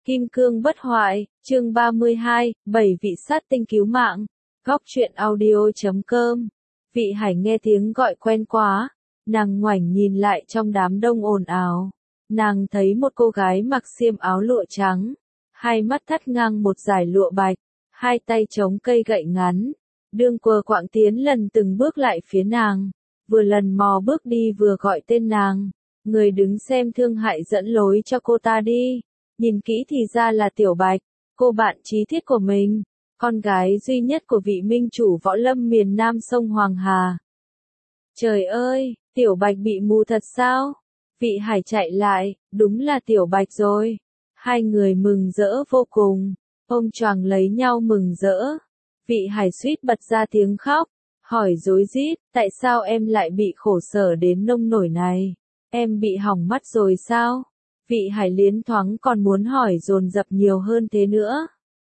Kim cương bất hoại, chương 32, 7 vị sát tinh cứu mạng. Góc truyện audio.com. Vị Hải nghe tiếng gọi quen quá, nàng ngoảnh nhìn lại trong đám đông ồn ào. Nàng thấy một cô gái mặc xiêm áo lụa trắng, hai mắt thắt ngang một dải lụa bạch, hai tay chống cây gậy ngắn, đương quờ quạng tiến lần từng bước lại phía nàng, vừa lần mò bước đi vừa gọi tên nàng. Người đứng xem thương hại dẫn lối cho cô ta đi. Nhìn kỹ thì ra là Tiểu Bạch, cô bạn chí thiết của mình, con gái duy nhất của vị minh chủ võ lâm miền Nam sông Hoàng Hà. Trời ơi, Tiểu Bạch bị mù thật sao? Vị Hải chạy lại, đúng là Tiểu Bạch rồi. Hai người mừng rỡ vô cùng, ôm choàng lấy nhau mừng rỡ. Vị Hải suýt bật ra tiếng khóc, hỏi rối rít, tại sao em lại bị khổ sở đến nông nổi này? Em bị hỏng mắt rồi sao? Vị Hải liến thoáng còn muốn hỏi dồn dập nhiều hơn thế nữa.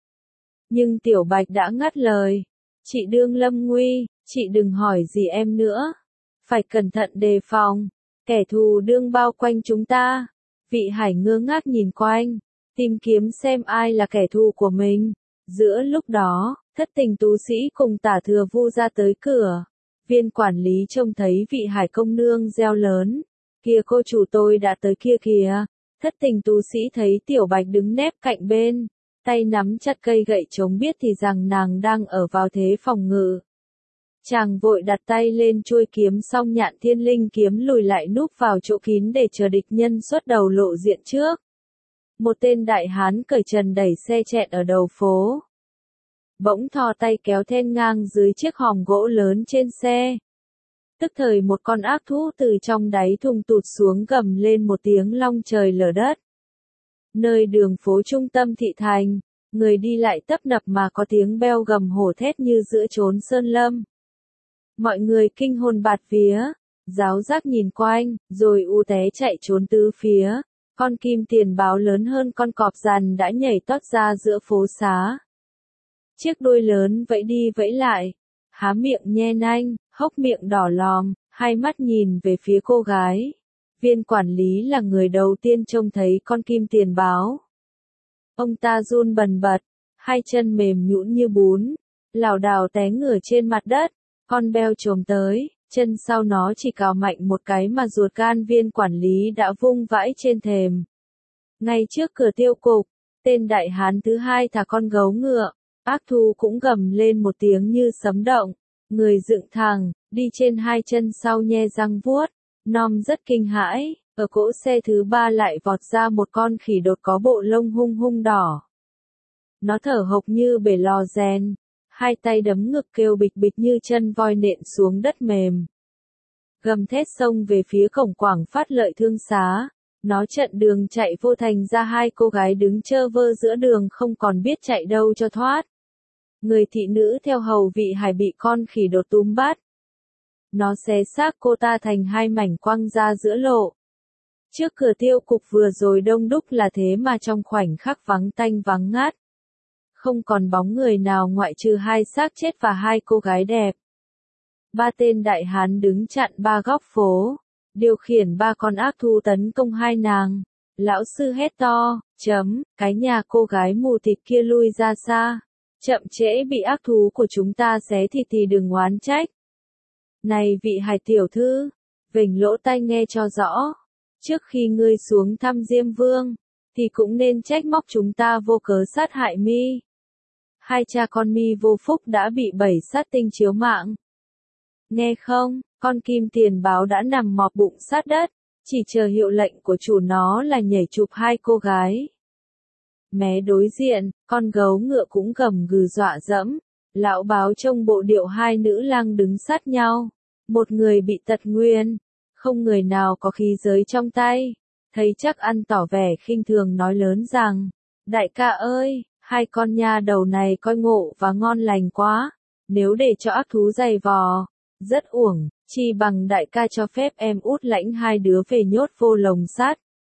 Nhưng Tiểu Bạch đã ngắt lời. Chị đương lâm nguy, chị đừng hỏi gì em nữa. Phải cẩn thận đề phòng, kẻ thù đương bao quanh chúng ta. Vị Hải ngơ ngác nhìn quanh, tìm kiếm xem ai là kẻ thù của mình. Giữa lúc đó, thất tình tú sĩ cùng Tả Thừa Vu ra tới cửa. Viên quản lý trông thấy vị Hải công nương reo lớn. Kìa cô chủ tôi đã tới kia kìa. Thất tình tú sĩ thấy Tiểu Bạch đứng nép cạnh bên, tay nắm chặt cây gậy chống biết thì rằng nàng đang ở vào thế phòng ngự. Chàng vội đặt tay lên chuôi kiếm song nhạn thiên linh kiếm lùi lại núp vào chỗ kín để chờ địch nhân xuất đầu lộ diện trước. Một tên đại hán cởi trần đẩy xe chẹn ở đầu phố. Bỗng thò tay kéo then ngang dưới chiếc hòm gỗ lớn trên xe. Tức thời một con ác thú từ trong đáy thùng tụt xuống gầm lên một tiếng long trời lở đất. Nơi đường phố trung tâm thị thành, người đi lại tấp nập mà có tiếng beo gầm hổ thét như giữa chốn sơn lâm. Mọi người kinh hồn bạt vía, giáo giác nhìn quanh, rồi u té chạy trốn tứ phía. Con kim tiền báo lớn hơn con cọp rằn đã nhảy tót ra giữa phố xá. Chiếc đuôi lớn vẫy đi vẫy lại, há miệng nhe nanh, hốc miệng đỏ lòm, hai mắt nhìn về phía cô gái. Viên quản lý là người đầu tiên trông thấy con kim tiền báo. Ông ta run bần bật, hai chân mềm nhũn như bún, lảo đảo té ngửa trên mặt đất, con beo chồm tới, chân sau nó chỉ cào mạnh một cái mà ruột gan viên quản lý đã vung vãi trên thềm. Ngay trước cửa tiêu cục, tên đại hán thứ hai thả con gấu ngựa, ác thú cũng gầm lên một tiếng như sấm động. Người dựng thẳng, đi trên hai chân sau nhe răng vuốt, Nom rất kinh hãi, ở cỗ xe thứ ba lại vọt ra một con khỉ đột có bộ lông hung hung đỏ. Nó thở hộc như bể lò rèn, hai tay đấm ngực kêu bịch bịch như chân voi nện xuống đất mềm. Gầm thét xông về phía cổng Quảng Phát Lợi thương xá, nó chặn đường chạy vô thành ra hai cô gái đứng chơ vơ giữa đường không còn biết chạy đâu cho thoát. Người thị nữ theo hầu vị Hải bị con khỉ đột túm bắt. Nó xé xác cô ta thành hai mảnh quăng ra giữa lộ. Trước cửa tiêu cục vừa rồi đông đúc là thế mà trong khoảnh khắc vắng tanh vắng ngát. Không còn bóng người nào ngoại trừ hai xác chết và hai cô gái đẹp. Ba tên đại hán đứng chặn ba góc phố, điều khiển ba con ác thú tấn công hai nàng. Lão sư hét to, cái nhà cô gái mù thịt kia lui ra xa. Chậm trễ bị ác thú của chúng ta xé thịt thì đừng oán trách. Này vị Hải tiểu thư, vểnh lỗ tai nghe cho rõ. Trước khi ngươi xuống thăm Diêm Vương, thì cũng nên trách móc chúng ta vô cớ sát hại mi. Hai cha con mi vô phúc đã bị 7 sát tinh chiếu mạng. Nghe không, con kim tiền báo đã nằm mọp bụng sát đất, chỉ chờ hiệu lệnh của chủ nó là nhảy chụp hai cô gái. Mé đối diện, con gấu ngựa cũng gầm gừ dọa dẫm. Lão báo trông bộ điệu hai nữ lang đứng sát nhau. Một người bị tật nguyền, không người nào có khí giới trong tay. Thấy chắc ăn tỏ vẻ khinh thường nói lớn rằng, đại ca ơi, hai con nha đầu này coi ngộ và ngon lành quá. Nếu để cho ác thú giày vò, rất uổng, chi bằng đại ca cho phép em út lãnh hai đứa về nhốt vô lồng sắt.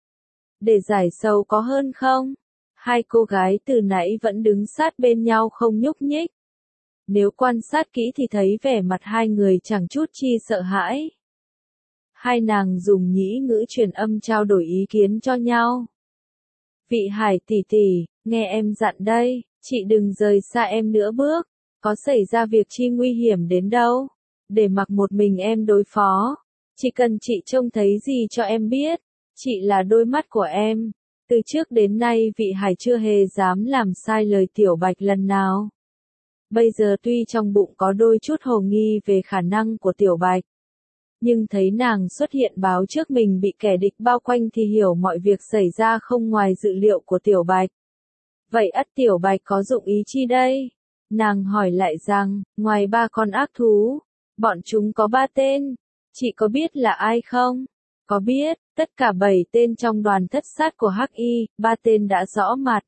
Để giải sầu có hơn không? Hai cô gái từ nãy vẫn đứng sát bên nhau không nhúc nhích. Nếu quan sát kỹ thì thấy vẻ mặt hai người chẳng chút chi sợ hãi. Hai nàng dùng nhĩ ngữ truyền âm trao đổi ý kiến cho nhau. Vị Hải tỷ tỷ, nghe em dặn đây, chị đừng rời xa em nữa bước, có xảy ra việc chi nguy hiểm đến đâu, để mặc một mình em đối phó. Chỉ cần chị trông thấy gì cho em biết, chị là đôi mắt của em. Từ trước đến nay vị Hải chưa hề dám làm sai lời Tiểu Bạch lần nào. Bây giờ tuy trong bụng có đôi chút hồ nghi về khả năng của Tiểu Bạch, nhưng thấy nàng xuất hiện báo trước mình bị kẻ địch bao quanh thì hiểu mọi việc xảy ra không ngoài dự liệu của Tiểu Bạch. Vậy ắt Tiểu Bạch có dụng ý chi đây? Nàng hỏi lại rằng, ngoài 3 con ác thú, bọn chúng có 3 tên, chị có biết là ai không? Có biết, tất cả 7 tên trong đoàn thất sát của Hắc Y, 3 tên đã rõ mặt.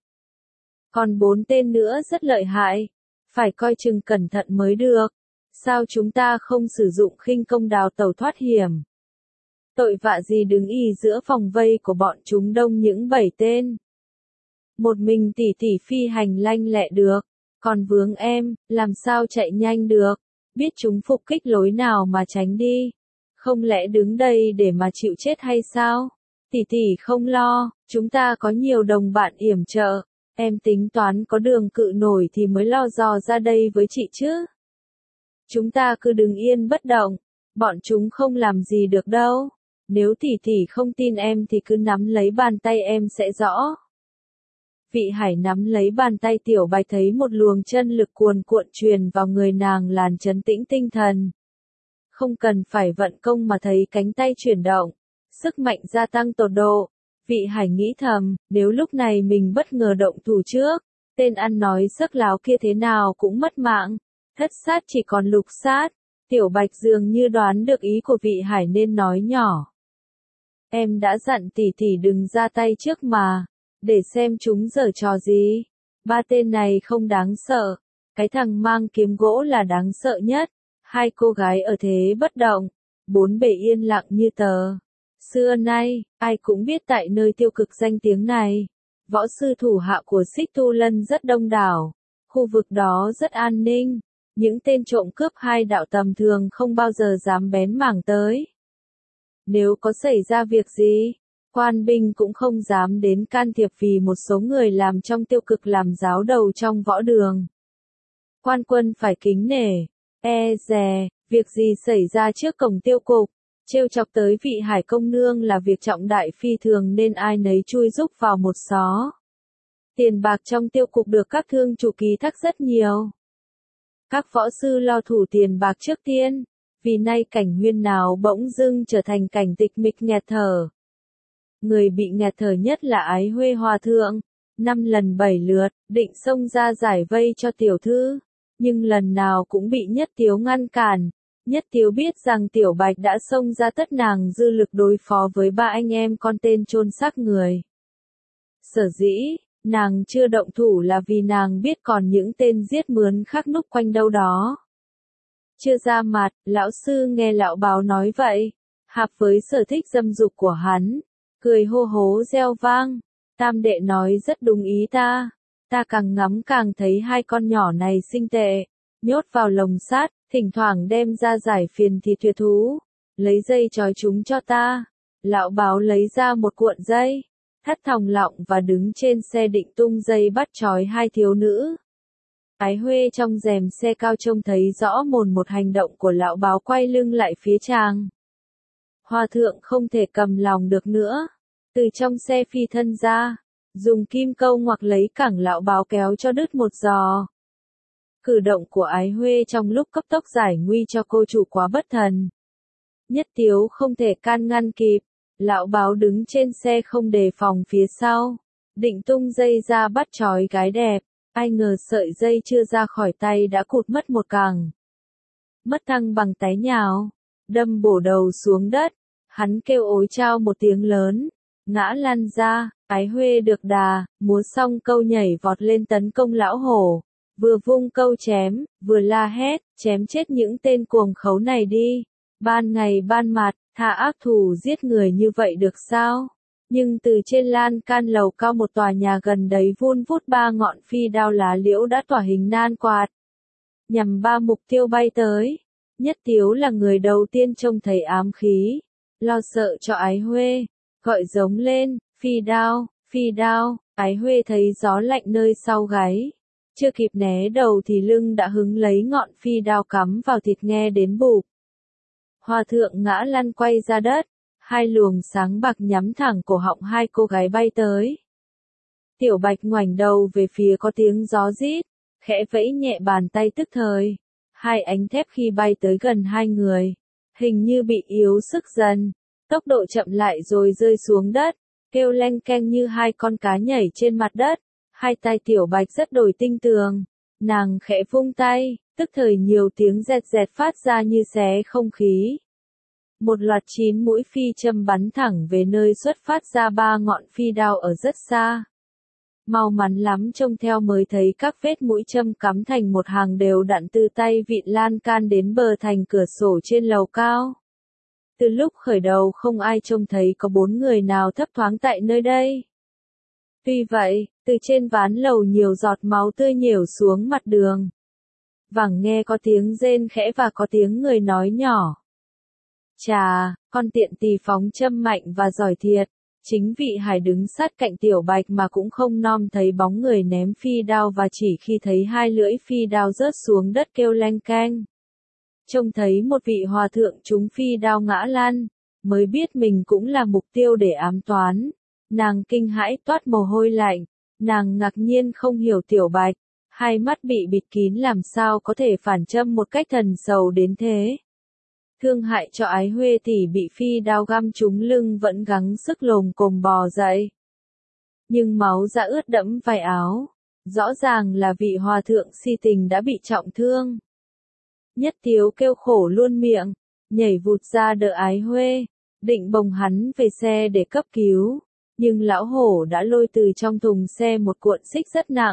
Còn 4 tên nữa rất lợi hại, phải coi chừng cẩn thận mới được. Sao chúng ta không sử dụng khinh công đào tẩu thoát hiểm? Tội vạ gì đứng ì giữa vòng vây của bọn chúng đông những 7 tên? Một mình tỷ tỷ phi hành lanh lẹ được, còn vướng em, làm sao chạy nhanh được? Biết chúng phục kích lối nào mà tránh đi? Không lẽ đứng đây để mà chịu chết hay sao? Tỷ tỷ không lo, chúng ta có nhiều đồng bạn yểm trợ, em tính toán có đường cự nổi thì mới lo dò ra đây với chị chứ. Chúng ta cứ đứng yên bất động, bọn chúng không làm gì được đâu. Nếu tỷ tỷ không tin em thì cứ nắm lấy bàn tay em sẽ rõ. Vị Hải nắm lấy bàn tay Tiểu Bạch thấy một luồng chân lực cuồn cuộn truyền vào người nàng làm trấn tĩnh tinh thần. Không cần phải vận công mà thấy cánh tay chuyển động, sức mạnh gia tăng tột độ. Vị Hải nghĩ thầm, nếu lúc này mình bất ngờ động thủ trước, tên ăn nói sắc láo kia thế nào cũng mất mạng. Thất sát chỉ còn lục sát. Tiểu Bạch dường như đoán được ý của vị Hải nên nói nhỏ. Em đã dặn tỷ tỷ đừng ra tay trước mà, để xem chúng giở trò gì. 3 tên này không đáng sợ, cái thằng mang kiếm gỗ là đáng sợ nhất. 2 cô gái ở thế bất động, 4 bề yên lặng như tờ. Xưa nay, ai cũng biết tại nơi tiêu cực danh tiếng này, võ sư thủ hạ của Xích Tu Lân rất đông đảo, khu vực đó rất an ninh. Những tên trộm cướp 2 đạo tầm thường không bao giờ dám bén mảng tới. Nếu có xảy ra việc gì, quan binh cũng không dám đến can thiệp vì một số người làm trong tiêu cực làm giáo đầu trong võ đường. Quan quân phải kính nể, dè, việc gì xảy ra trước cổng tiêu cục, trêu chọc tới vị Hải công nương là việc trọng đại phi thường nên ai nấy chui rúc vào một xó. Tiền bạc trong tiêu cục được các thương chủ ký thác rất nhiều. Các võ sư lo thủ tiền bạc trước tiên, vì nay cảnh huyên nào bỗng dưng trở thành cảnh tịch mịch nghẹt thở. Người bị nghẹt thở nhất là Ái Huê Hòa Thượng, 5 lần 7 lượt, định xông ra giải vây cho tiểu thư, nhưng lần nào cũng bị Nhất Tiếu ngăn cản. Nhất Tiếu biết rằng Tiểu Bạch đã xông ra tất nàng dư lực đối phó với 3 anh em con tên chôn xác người. Sở dĩ nàng chưa động thủ là vì nàng biết còn những tên giết mướn khác núp quanh đâu đó. Chưa ra mặt, lão sư nghe lão báo nói vậy, hạp với sở thích dâm dục của hắn, cười hô hố reo vang. Tam đệ nói rất đúng ý ta càng ngắm càng thấy 2 con nhỏ này xinh tệ, nhốt vào lồng sắt, thỉnh thoảng đem ra giải phiền thì tuyệt thú, lấy dây trói chúng cho ta. Lão báo lấy ra một cuộn dây, thắt thòng lọng và đứng trên xe định tung dây bắt trói 2 thiếu nữ. Ái Huê trong rèm xe cao trông thấy rõ mồn một hành động của lão báo quay lưng lại phía chàng. Hòa thượng không thể cầm lòng được nữa, từ trong xe phi thân ra, dùng kim câu ngoặc lấy cẳng lão báo kéo cho đứt một giò. Cử động của Ái Huê trong lúc cấp tốc giải nguy cho cô chủ quá bất thần. Nhất Tiếu không thể can ngăn kịp, lão báo đứng trên xe không đề phòng phía sau, định tung dây ra bắt trói gái đẹp, ai ngờ sợi dây chưa ra khỏi tay đã cụt mất một cẳng. Mất thăng bằng té nhào, đâm bổ đầu xuống đất, hắn kêu ối chao một tiếng lớn, ngã lăn ra. Ái Huê được đà, múa xong câu nhảy vọt lên tấn công lão hổ, vừa vung câu chém, vừa la hét, chém chết những tên cuồng khấu này đi. Ban ngày ban mặt, tha ác thù giết người như vậy được sao? Nhưng từ trên lan can lầu cao một tòa nhà gần đấy vun vút 3 ngọn phi đao lá liễu đã tỏa hình nan quạt, nhằm 3 mục tiêu bay tới. Nhất Tiếu là người đầu tiên trông thấy ám khí, lo sợ cho Ái Huê, gọi giống lên, phi đao, Ái Huê thấy gió lạnh nơi sau gáy. Chưa kịp né đầu thì lưng đã hứng lấy ngọn phi đao cắm vào thịt nghe đến bụp. Hòa thượng ngã lăn quay ra đất, hai luồng sáng bạc nhắm thẳng cổ họng hai cô gái bay tới. Tiểu Bạch ngoảnh đầu về phía có tiếng gió rít, khẽ vẫy nhẹ bàn tay tức thời. Hai ánh thép khi bay tới gần hai người, hình như bị yếu sức dần, tốc độ chậm lại rồi rơi xuống đất, kêu leng keng như hai con cá nhảy trên mặt đất. Hai tay Tiểu Bạch rất đổi tinh tường, nàng khẽ vung tay, tức thời nhiều tiếng rẹt rẹt phát ra như xé không khí. Một loạt 9 mũi phi châm bắn thẳng về nơi xuất phát ra 3 ngọn phi đao ở rất xa. Mau mắn lắm trông theo mới thấy các vết mũi châm cắm thành một hàng đều đặn từ tay vịn lan can đến bờ thành cửa sổ trên lầu cao. Từ lúc khởi đầu không ai trông thấy có 4 người nào thấp thoáng tại nơi đây. Tuy vậy, từ trên ván lầu nhiều giọt máu tươi nhểu xuống mặt đường. Vẳng nghe có tiếng rên khẽ và có tiếng người nói nhỏ. Chà, con tiện tỳ phóng châm mạnh và giỏi thiệt. Chính Vị Hải đứng sát cạnh Tiểu Bạch mà cũng không nom thấy bóng người ném phi đao và chỉ khi thấy hai lưỡi phi đao rớt xuống đất kêu leng keng. Trông thấy một vị hòa thượng trúng phi đao ngã lăn, mới biết mình cũng là mục tiêu để ám toán. Nàng kinh hãi toát mồ hôi lạnh, nàng ngạc nhiên không hiểu Tiểu Bạch, hai mắt bị bịt kín làm sao có thể phản châm một cách thần sầu đến thế. Thương hại cho Ái Huê tỷ bị phi đao găm trúng lưng vẫn gắng sức lồm cồm bò dậy. Nhưng máu đã ướt đẫm vải áo, rõ ràng là vị hòa thượng si tình đã bị trọng thương. Nhất Tiếu kêu khổ luôn miệng, nhảy vụt ra đỡ Ái Huê, định bồng hắn về xe để cấp cứu, nhưng lão hổ đã lôi từ trong thùng xe một cuộn xích rất nặng.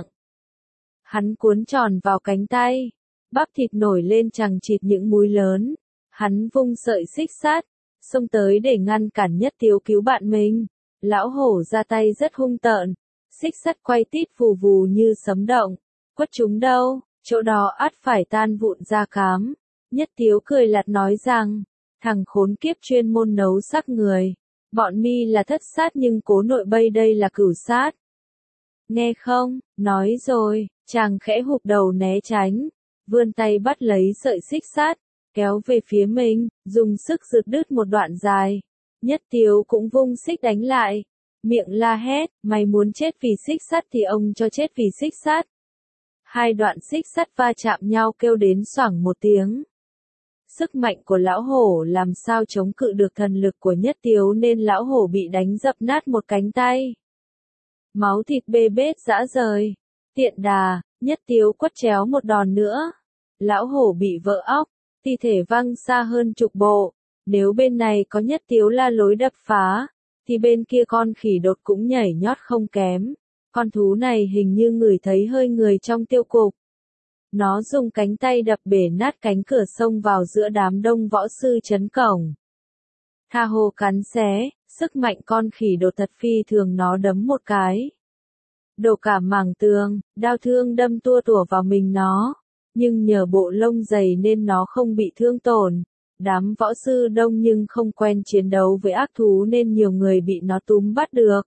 Hắn cuốn tròn vào cánh tay, bắp thịt nổi lên chằng chịt những múi lớn. Hắn vung sợi xích sắt, xông tới để ngăn cản Nhất Tiếu cứu bạn mình. Lão hổ ra tay rất hung tợn, xích sắt quay tít vù vù như sấm động. Quất chúng đâu, chỗ đó ắt phải tan vụn ra cám. Nhất Tiếu cười lạt nói rằng, thằng khốn kiếp chuyên môn nấu xác người. Bọn mi là thất sát nhưng cố nội bây đây là cửu sát. Nghe không, nói rồi, chàng khẽ hụp đầu né tránh, vươn tay bắt lấy sợi xích sắt. Kéo về phía mình, dùng sức giật đứt một đoạn dài. Nhất Tiếu cũng vung xích đánh lại. Miệng la hét, mày muốn chết vì xích sắt thì ông cho chết vì xích sắt. Hai đoạn xích sắt va chạm nhau kêu đến xoảng một tiếng. Sức mạnh của lão hổ làm sao chống cự được thần lực của Nhất Tiếu nên lão hổ bị đánh dập nát một cánh tay. Máu thịt bê bết rã rời. Tiện đà, Nhất Tiếu quất chéo một đòn nữa. Lão hổ bị vỡ óc. Thi thể văng xa hơn chục bộ, nếu bên này có Nhất Tiếu la lối đập phá, thì bên kia con khỉ đột cũng nhảy nhót không kém. Con thú này hình như ngửi thấy hơi người trong tiêu cục. Nó dùng cánh tay đập bể nát cánh cửa xông vào giữa đám đông võ sư trấn cổng. Tha hồ cắn xé, sức mạnh con khỉ đột thật phi thường nó đấm một cái. Đổ cả mảng tường, đao thương đâm tua tủa vào mình nó. Nhưng nhờ bộ lông dày nên nó không bị thương tổn. Đám võ sư đông nhưng không quen chiến đấu với ác thú nên nhiều người bị nó túm bắt được.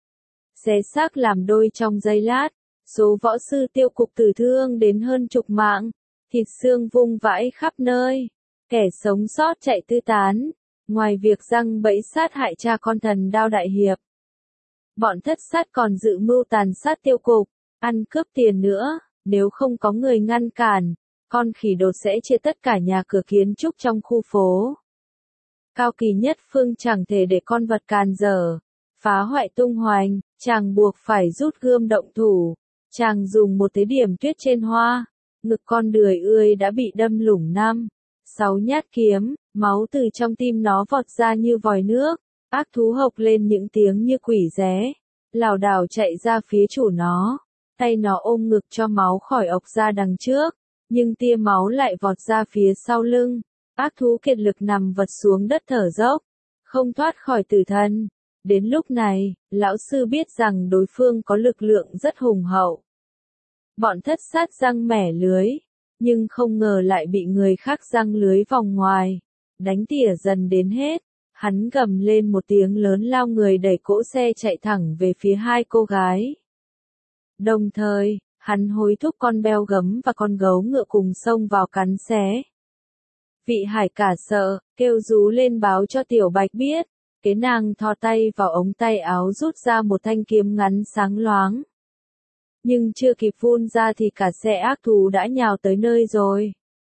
Xé xác làm đôi trong giây lát, số võ sư tiêu cục tử thương đến hơn chục mạng, thịt xương vung vãi khắp nơi, kẻ sống sót chạy tứ tán, ngoài việc giăng bẫy sát hại cha con thần Đao đại hiệp. Bọn thất sát còn dự mưu tàn sát tiêu cục, ăn cướp tiền nữa. Nếu không có người ngăn cản, con khỉ đột sẽ chia tất cả nhà cửa kiến trúc trong khu phố. Cao Kỳ Nhất Phương chẳng thể để con vật càn dở, phá hoại tung hoành, chàng buộc phải rút gươm động thủ. Chàng dùng một thế điểm tuyết trên hoa, ngực con đười ươi đã bị đâm lủng 6 nhát kiếm, máu từ trong tim nó vọt ra như vòi nước. Ác thú hộc lên những tiếng như quỷ ré, lảo đảo chạy ra phía chủ nó. Tay nó ôm ngực cho máu khỏi ộc ra đằng trước, nhưng tia máu lại vọt ra phía sau lưng. Ác thú kiệt lực nằm vật xuống đất thở dốc, không thoát khỏi tử thần. Đến lúc này, lão sư biết rằng đối phương có lực lượng rất hùng hậu. Bọn thất sát giăng mẻ lưới, nhưng không ngờ lại bị người khác giăng lưới vòng ngoài, đánh tỉa dần đến hết. Hắn gầm lên một tiếng lớn lao người đẩy cỗ xe chạy thẳng về phía hai cô gái. Đồng thời, hắn hối thúc con beo gấm và con gấu ngựa cùng xông vào cắn xé. Vị Hải cả sợ, kêu rú lên báo cho Tiểu Bạch biết. Cái nàng thò tay vào ống tay áo rút ra một thanh kiếm ngắn sáng loáng. Nhưng chưa kịp vun ra thì cả xe ác thú đã nhào tới nơi rồi.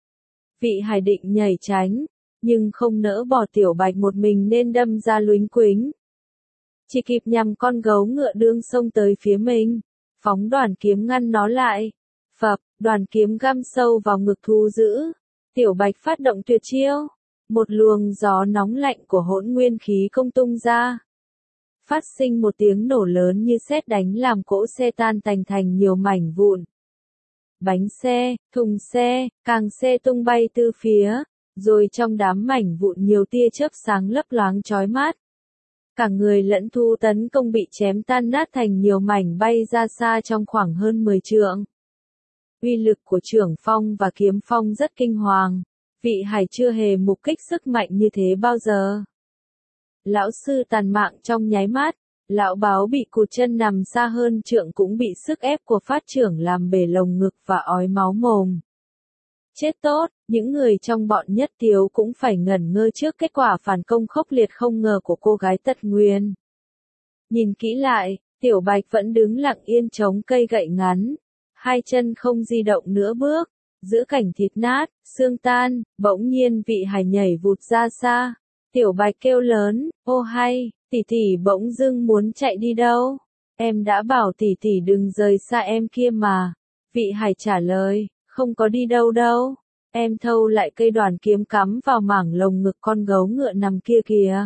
Vị Hải định nhảy tránh, nhưng không nỡ bỏ Tiểu Bạch một mình nên đâm ra luính quính. Chỉ kịp nhằm con gấu ngựa đương xông tới phía mình, phóng đoàn kiếm ngăn nó lại. Phập, đoàn kiếm găm sâu vào ngực thú dữ. Tiểu Bạch phát động tuyệt chiêu. Một luồng gió nóng lạnh của hỗn nguyên khí công tung ra. Phát sinh một tiếng nổ lớn như sét đánh làm cỗ xe tan tành thành nhiều mảnh vụn. Bánh xe, thùng xe, càng xe tung bay tứ phía, rồi trong đám mảnh vụn nhiều tia chớp sáng lấp loáng chói mắt. Cả người lẫn thú tấn công bị chém tan nát thành nhiều mảnh bay ra xa trong khoảng hơn 10 trượng. Uy lực của trưởng phong và kiếm phong rất kinh hoàng. Vị Hải chưa hề mục kích sức mạnh như thế bao giờ. Lão sư tàn mạng trong nháy mắt, lão báo bị cụt chân nằm xa hơn trượng cũng bị sức ép của phát trưởng làm bể lồng ngực và ói máu mồm. Chết tốt, những người trong bọn Nhất Tiếu cũng phải ngẩn ngơ trước kết quả phản công khốc liệt không ngờ của cô gái Tật Nguyên. Nhìn kỹ lại, Tiểu Bạch vẫn đứng lặng yên chống cây gậy ngắn, hai chân không di động nửa bước. Giữa cảnh thịt nát, xương tan, bỗng nhiên Vị Hải nhảy vụt ra xa. Tiểu Bạch kêu lớn, ô hay, tỷ tỷ bỗng dưng muốn chạy đi đâu? Em đã bảo tỷ tỷ đừng rời xa em kia mà. Vị Hải trả lời, không có đi đâu đâu. Em thâu lại cây đoàn kiếm cắm vào mảng lồng ngực con gấu ngựa nằm kia kìa.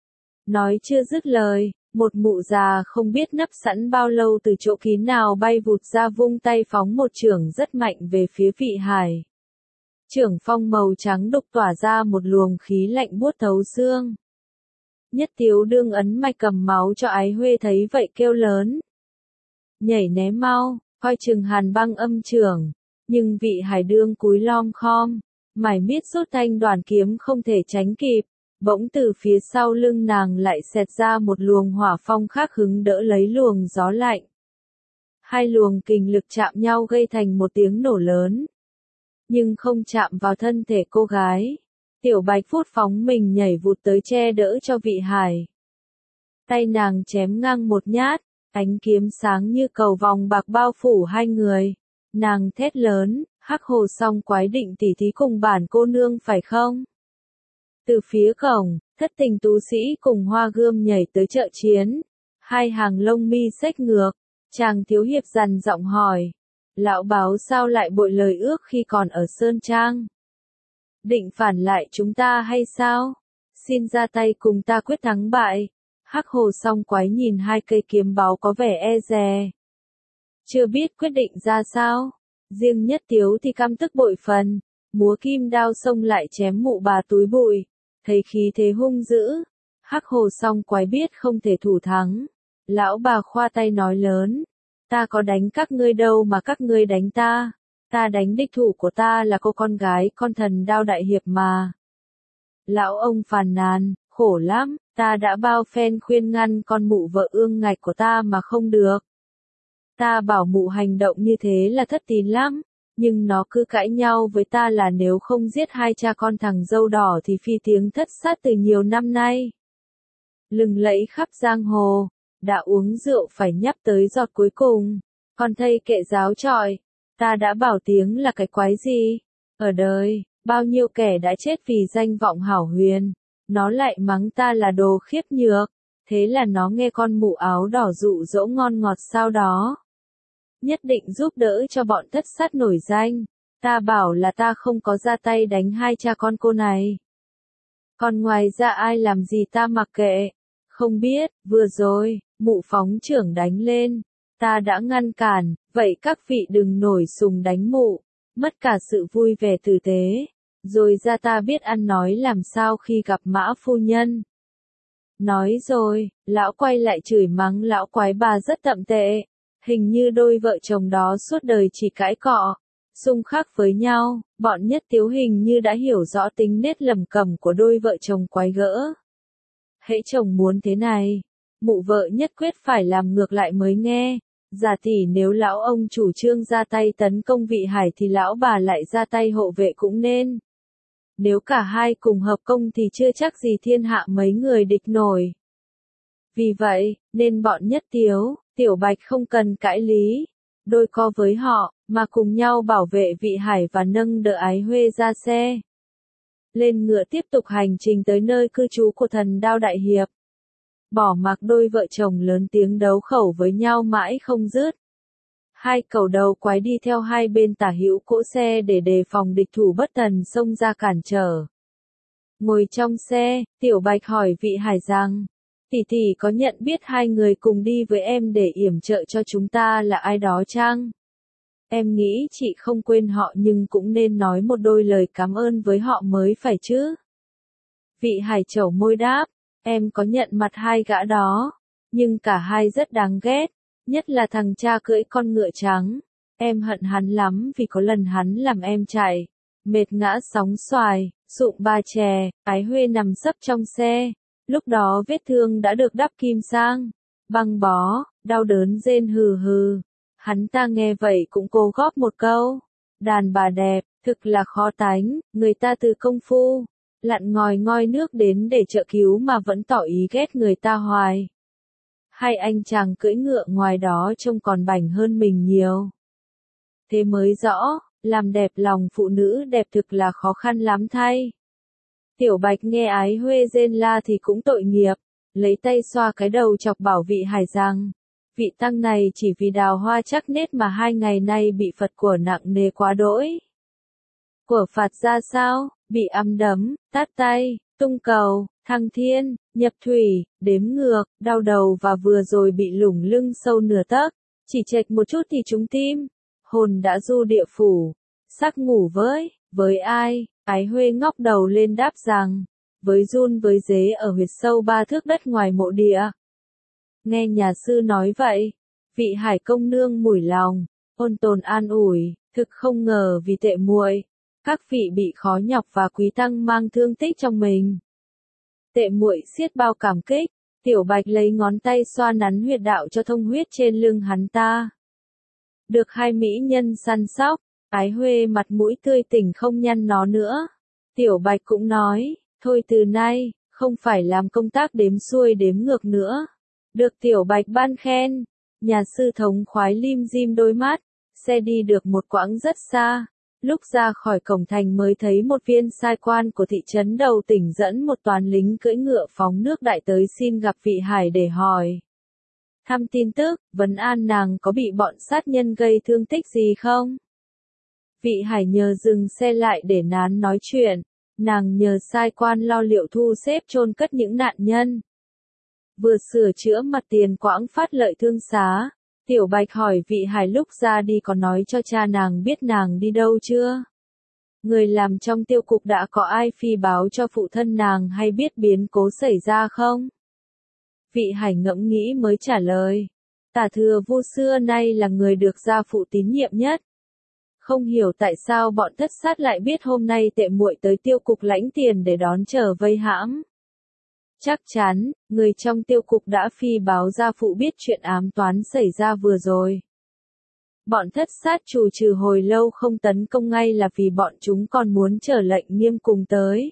Nói chưa dứt lời, một mụ già không biết nấp sẵn bao lâu từ chỗ kín nào bay vụt ra vung tay phóng một chưởng rất mạnh về phía Vị Hải. Chưởng phong màu trắng đục tỏa ra một luồng khí lạnh buốt thấu xương. Nhất Tiếu đương ấn mạch cầm máu cho Ái Huê thấy vậy kêu lớn. Nhảy né mau, coi chừng Hàn Băng âm chưởng. Nhưng Vị Hải đương cúi lom khom, mải miết rút thanh đoàn kiếm không thể tránh kịp. Bỗng từ phía sau lưng nàng lại xẹt ra một luồng hỏa phong khác hứng đỡ lấy luồng gió lạnh. Hai luồng kình lực chạm nhau gây thành một tiếng nổ lớn. Nhưng không chạm vào thân thể cô gái. Tiểu Bạch phút phóng mình nhảy vụt tới che đỡ cho Vị Hải. Tay nàng chém ngang một nhát, ánh kiếm sáng như cầu vòng bạc bao phủ hai người. Nàng thét lớn, Hắc Hồ Song quái định tỉ thí cùng bản cô nương phải không? Từ phía cổng, Thất Tình tú sĩ cùng Hoa Gươm nhảy tới trợ chiến. Hai hàng lông mi xếch ngược, chàng thiếu hiệp dằn giọng hỏi. Lão báo sao lại bội lời ước khi còn ở Sơn Trang? Định phản lại chúng ta hay sao? Xin ra tay cùng ta quyết thắng bại. Hắc Hồ Song quái nhìn hai cây kiếm báu có vẻ e dè. Chưa biết quyết định ra sao? Riêng Nhất Tiếu thì căm tức bội phần. Múa kim đao xông lại chém mụ bà túi bụi. Thấy khí thế hung dữ. Hắc Hồ Song quái biết không thể thủ thắng. Lão bà khoa tay nói lớn. Ta có đánh các ngươi đâu mà các ngươi đánh ta. Ta đánh địch thủ của ta là cô con gái con thần Đao đại hiệp mà. Lão ông phàn nàn, khổ lắm, ta đã bao phen khuyên ngăn con mụ vợ ương ngạch của ta mà không được. Ta bảo mụ hành động như thế là thất tín lắm, nhưng nó cứ cãi nhau với ta là nếu không giết hai cha con thằng dâu đỏ thì phi tiếng thất sát từ nhiều năm nay. Lừng lẫy khắp giang hồ, đã uống rượu phải nhấp tới giọt cuối cùng, còn thây kệ giáo trọi, ta đã bảo tiếng là cái quái gì? Ở đời, bao nhiêu kẻ đã chết vì danh vọng hảo huyền, nó lại mắng ta là đồ khiếp nhược, thế là nó nghe con mụ áo đỏ dụ dỗ ngon ngọt sao đó. Nhất định giúp đỡ cho bọn thất sát nổi danh, ta bảo là ta không có ra tay đánh hai cha con cô này. Còn ngoài ra ai làm gì ta mặc kệ, không biết, vừa rồi, mụ phóng trưởng đánh lên, ta đã ngăn cản, vậy các vị đừng nổi sùng đánh mụ, mất cả sự vui vẻ tử tế, rồi ra ta biết ăn nói làm sao khi gặp Mã phu nhân. Nói rồi, lão quay lại chửi mắng lão quái bà rất tậm tệ, hình như đôi vợ chồng đó suốt đời chỉ cãi cọ, xung khắc với nhau, bọn Nhất Tiếu hình như đã hiểu rõ tính nết lầm cầm của đôi vợ chồng quái gỡ. Hễ chồng muốn thế này, mụ vợ nhất quyết phải làm ngược lại mới nghe, Giả tỷ nếu lão ông chủ trương ra tay tấn công Vị Hải thì lão bà lại ra tay hộ vệ cũng nên. Nếu cả hai cùng hợp công thì chưa chắc gì thiên hạ mấy người địch nổi. Vì vậy, nên bọn Nhất Tiếu, Tiểu Bạch không cần cãi lý, đôi co với họ, mà cùng nhau bảo vệ Vị Hải và nâng đỡ Ái Huê ra xe. Lên ngựa tiếp tục hành trình tới nơi cư trú của Thần Đao Đại Hiệp. Bỏ mặc đôi vợ chồng lớn tiếng đấu khẩu với nhau mãi không dứt. Hai cẩu đầu quái đi theo hai bên tả hữu cỗ xe để đề phòng địch thủ bất tần xông ra cản trở. Ngồi trong xe, Tiểu Bạch hỏi Vị Hải rằng, tỷ tỷ có nhận biết hai người cùng đi với em để yểm trợ cho chúng ta là ai đó chăng? Em nghĩ chị không quên họ nhưng cũng nên nói một đôi lời cảm ơn với họ mới phải chứ. Vị Hải chẩu môi đáp, em có nhận mặt hai gã đó, nhưng cả hai rất đáng ghét, nhất là thằng cha cưỡi con ngựa trắng. Em hận hắn lắm vì có lần hắn làm em chạy, mệt ngã sóng xoài, sụm ba chè, Ái Huê nằm sấp trong xe. Lúc đó vết thương đã được đắp kim sang, băng bó, đau đớn rên hừ hừ. Hắn ta nghe vậy cũng cố góp một câu. Đàn bà đẹp, thực là khó tánh, người ta từ công phu, lặn ngòi ngoi nước đến để trợ cứu mà vẫn tỏ ý ghét người ta hoài. Hai anh chàng cưỡi ngựa ngoài đó trông còn bảnh hơn mình nhiều. Thế mới rõ, làm đẹp lòng phụ nữ đẹp thực là khó khăn lắm thay. Tiểu Bạch nghe Ái Huê rên la thì cũng tội nghiệp, lấy tay xoa cái đầu chọc bảo Vị Hải rằng, vị tăng này chỉ vì đào hoa chắc nết mà 2 ngày nay bị Phật của nặng nề quá đỗi. Của phạt ra sao, bị ăm đấm, tát tay, tung cầu, thăng thiên, nhập thủy, đếm ngược, đau đầu và vừa rồi bị lủng lưng sâu nửa tấc, chỉ chệch một chút thì trúng tim, hồn đã du địa phủ, sắc ngủ với ai? Ái Huê ngóc đầu lên đáp rằng, với Jun với Dế ở huyệt sâu 3 thước đất ngoài mộ địa. Nghe nhà sư nói vậy, Vị Hải công nương mủi lòng, ôn tồn an ủi, thực không ngờ vì tệ muội, các vị bị khó nhọc và quý tăng mang thương tích trong mình. Tệ muội xiết bao cảm kích, Tiểu Bạch lấy ngón tay xoa nắn huyệt đạo cho thông huyết trên lưng hắn ta. Được hai mỹ nhân săn sóc, Ái Huê mặt mũi tươi tỉnh không nhăn nó nữa. Tiểu Bạch cũng nói, thôi từ nay, không phải làm công tác đếm xuôi đếm ngược nữa. Được Tiểu Bạch ban khen, nhà sư thống khoái lim dim đôi mắt, xe đi được một quãng rất xa. Lúc ra khỏi cổng thành mới thấy một viên sai quan của thị trấn đầu tỉnh dẫn một toán lính cưỡi ngựa phóng nước đại tới xin gặp Vị Hải để hỏi thăm tin tức, vấn an nàng có bị bọn sát nhân gây thương tích gì không? Vị Hải nhờ dừng xe lại để nán nói chuyện, nàng nhờ sai quan lo liệu thu xếp chôn cất những nạn nhân. Vừa sửa chữa mặt tiền quãng phát lợi thương xá, Tiểu Bạch hỏi Vị Hải lúc ra đi có nói cho cha nàng biết nàng đi đâu chưa? Người làm trong tiêu cục đã có ai phi báo cho phụ thân nàng hay biết biến cố xảy ra không? Vị Hải ngẫm nghĩ mới trả lời. Tả thừa vu xưa nay là người được gia phụ tín nhiệm nhất. Không hiểu tại sao bọn thất sát lại biết hôm nay tệ muội tới tiêu cục lãnh tiền để đón chờ vây hãm. Chắc chắn, người trong tiêu cục đã phi báo gia phụ biết chuyện ám toán xảy ra vừa rồi. Bọn thất sát trù trừ hồi lâu không tấn công ngay là vì bọn chúng còn muốn chờ lệnh Nghiêm cùng tới.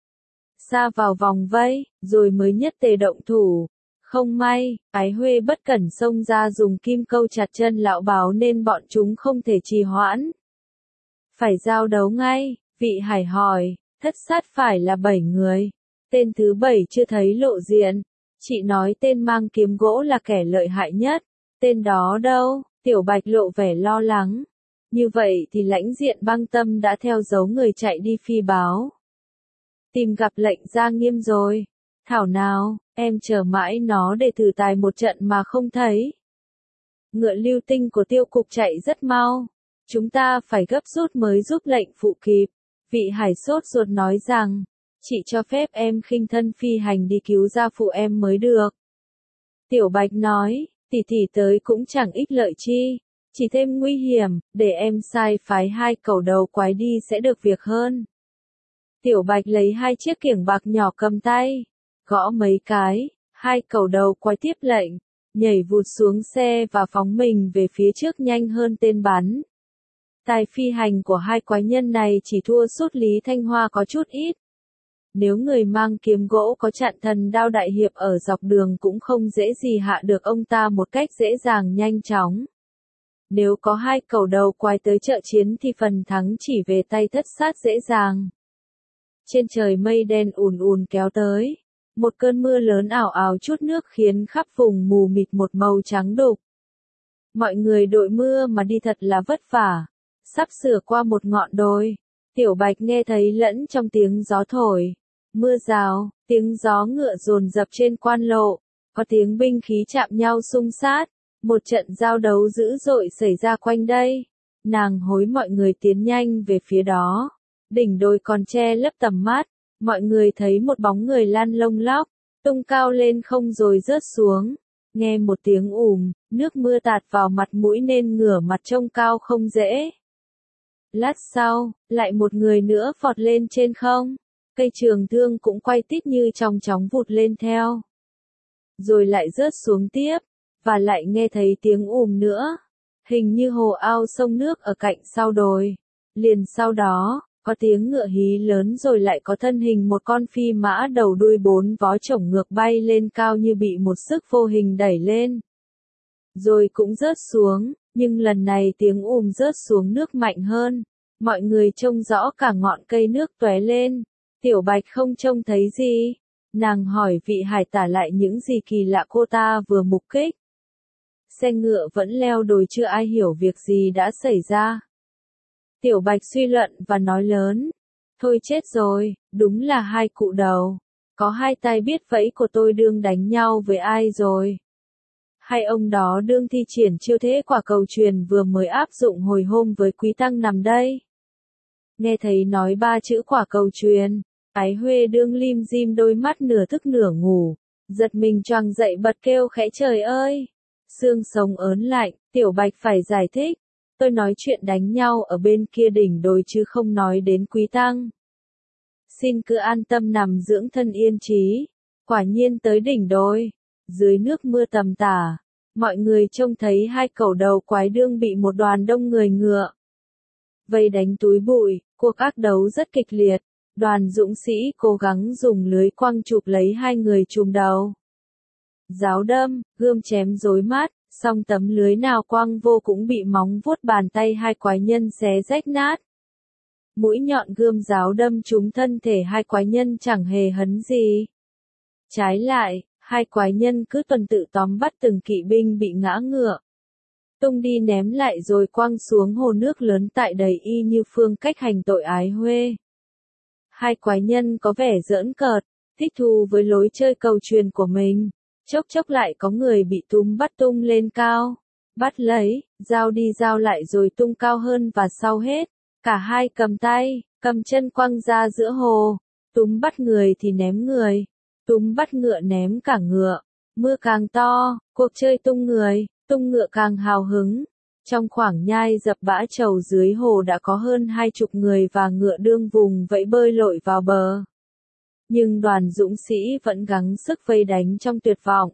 Sa vào vòng vây, rồi mới nhất tề động thủ. Không may, Ái Huê bất cẩn xông ra dùng kim câu chặt chân lão báo nên bọn chúng không thể trì hoãn. Phải giao đấu ngay, Vị Hải hỏi, thất sát phải là 7 người. Tên thứ 7 chưa thấy lộ diện. Chị nói tên mang kiếm gỗ là kẻ lợi hại nhất. Tên đó đâu? Tiểu Bạch lộ vẻ lo lắng. Như vậy thì lãnh diện Băng Tâm đã theo dấu người chạy đi phi báo. Tìm gặp lệnh Gia Nghiêm rồi. Thảo nào, em chờ mãi nó để thử tài một trận mà không thấy. Ngựa lưu tinh của tiêu cục chạy rất mau. Chúng ta phải gấp rút mới giúp lệnh phụ kịp. Vị Hải sốt ruột nói rằng, chị cho phép em khinh thân phi hành đi cứu gia phụ em mới được. Tiểu Bạch nói, tỷ tỷ tới cũng chẳng ích lợi chi, chỉ thêm nguy hiểm, để em sai phái 2 cẩu đầu quái đi sẽ được việc hơn. Tiểu Bạch lấy 2 chiếc kiểng bạc nhỏ cầm tay, gõ mấy cái, 2 cẩu đầu quái tiếp lệnh, nhảy vụt xuống xe và phóng mình về phía trước nhanh hơn tên bắn. Tài phi hành của hai quái nhân này chỉ thua sút Lý Thanh Hoa có chút ít. Nếu người mang kiếm gỗ có chặn thần đao đại hiệp ở dọc đường cũng không dễ gì hạ được ông ta một cách dễ dàng nhanh chóng. Nếu có hai cẩu đầu quái tới trợ chiến thì phần thắng chỉ về tay Thất Sát dễ dàng. Trên trời mây đen ùn ùn kéo tới. Một cơn mưa lớn ảo ảo trút nước khiến khắp vùng mù mịt một màu trắng đục. Mọi người đội mưa mà đi thật là vất vả. Sắp sửa qua một ngọn đồi. Tiểu Bạch nghe thấy lẫn trong tiếng gió thổi. Mưa rào, tiếng gió ngựa dồn dập trên quan lộ. Có tiếng binh khí chạm nhau xung sát. Một trận giao đấu dữ dội xảy ra quanh đây. Nàng hối mọi người tiến nhanh về phía đó. Đỉnh đồi còn che lấp tầm mắt. Mọi người thấy một bóng người lăn lông lóc, tung cao lên không rồi rớt xuống. Nghe một tiếng nước mưa tạt vào mặt mũi nên ngửa mặt trông cao không dễ. Lát sau, lại một người nữa vọt lên trên không. Cây trường thương cũng quay tít như chong chóng vụt lên theo. Rồi lại rớt xuống tiếp, và lại nghe thấy tiếng nữa. Hình như hồ ao sông nước ở cạnh sau đồi. Liền sau đó, có tiếng ngựa hí lớn rồi lại có thân hình một con phi mã đầu đuôi bốn vó chổng ngược bay lên cao như bị một sức vô hình đẩy lên. Rồi cũng rớt xuống, nhưng lần này tiếng rớt xuống nước mạnh hơn. Mọi người trông rõ cả ngọn cây nước tóe lên. Tiểu Bạch không trông thấy gì. Nàng hỏi vị hải tả lại những gì kỳ lạ cô ta vừa mục kích. Xe ngựa vẫn leo đồi chưa ai hiểu việc gì đã xảy ra. Tiểu Bạch suy luận và nói lớn. Thôi chết rồi, đúng là hai cụ đầu. Có hai tay biết vẫy của tôi đương đánh nhau với ai rồi. Hai ông đó đương thi triển chiêu thế quả cầu truyền vừa mới áp dụng hồi hôm với quý tăng nằm đây. Nghe thấy nói ba chữ quả cầu truyền, Ái Huê đương lim dim đôi mắt nửa thức nửa ngủ, giật mình choàng dậy bật kêu khẽ trời ơi. Xương sống ớn lạnh, Tiểu Bạch phải giải thích. Tôi nói chuyện đánh nhau ở bên kia đỉnh đồi chứ không nói đến quý tăng. Xin cứ an tâm nằm dưỡng thân yên trí. Quả nhiên tới đỉnh đồi, dưới nước mưa tầm tả, mọi người trông thấy hai cẩu đầu quái đương bị một đoàn đông người ngựa vây đánh túi bụi. Cuộc ác đấu rất kịch liệt. Đoàn dũng sĩ cố gắng dùng lưới quăng chụp lấy hai người trùm đầu. Giáo đâm, gươm chém rối mắt, song tấm lưới nào quăng vô cũng bị móng vuốt bàn tay hai quái nhân xé rách nát. Mũi nhọn gươm giáo đâm trúng thân thể hai quái nhân chẳng hề hấn gì. Trái lại, hai quái nhân cứ tuần tự tóm bắt từng kỵ binh bị ngã ngựa. Tung đi ném lại rồi quăng xuống hồ nước lớn tại đầy y như phương cách hành tội Ái Huê. Hai quái nhân có vẻ giỡn cợt, thích thú với lối chơi cầu truyền của mình. Chốc chốc lại có người bị túm bắt tung lên cao. Bắt lấy, giao đi giao lại rồi tung cao hơn và sau hết. Cả hai cầm tay, cầm chân quăng ra giữa hồ. Túm bắt người thì ném người. Túm bắt ngựa ném cả ngựa. Mưa càng to, cuộc chơi tung người, tung ngựa càng hào hứng. Trong khoảng nhai dập bã trầu dưới hồ đã có hơn 20 người và ngựa đương vùng vẫy bơi lội vào bờ. Nhưng đoàn dũng sĩ vẫn gắng sức vây đánh trong tuyệt vọng.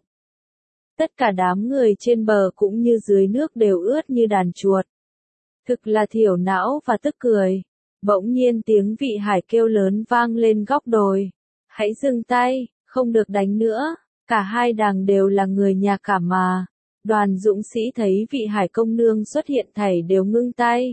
Tất cả đám người trên bờ cũng như dưới nước đều ướt như đàn chuột. Thực là thiểu não và tức cười. Bỗng nhiên tiếng vị hải kêu lớn vang lên góc đồi. Hãy dừng tay, không được đánh nữa. Cả hai đàng đều là người nhà cả mà. Đoàn dũng sĩ thấy vị hải công nương xuất hiện thảy đều ngưng tay.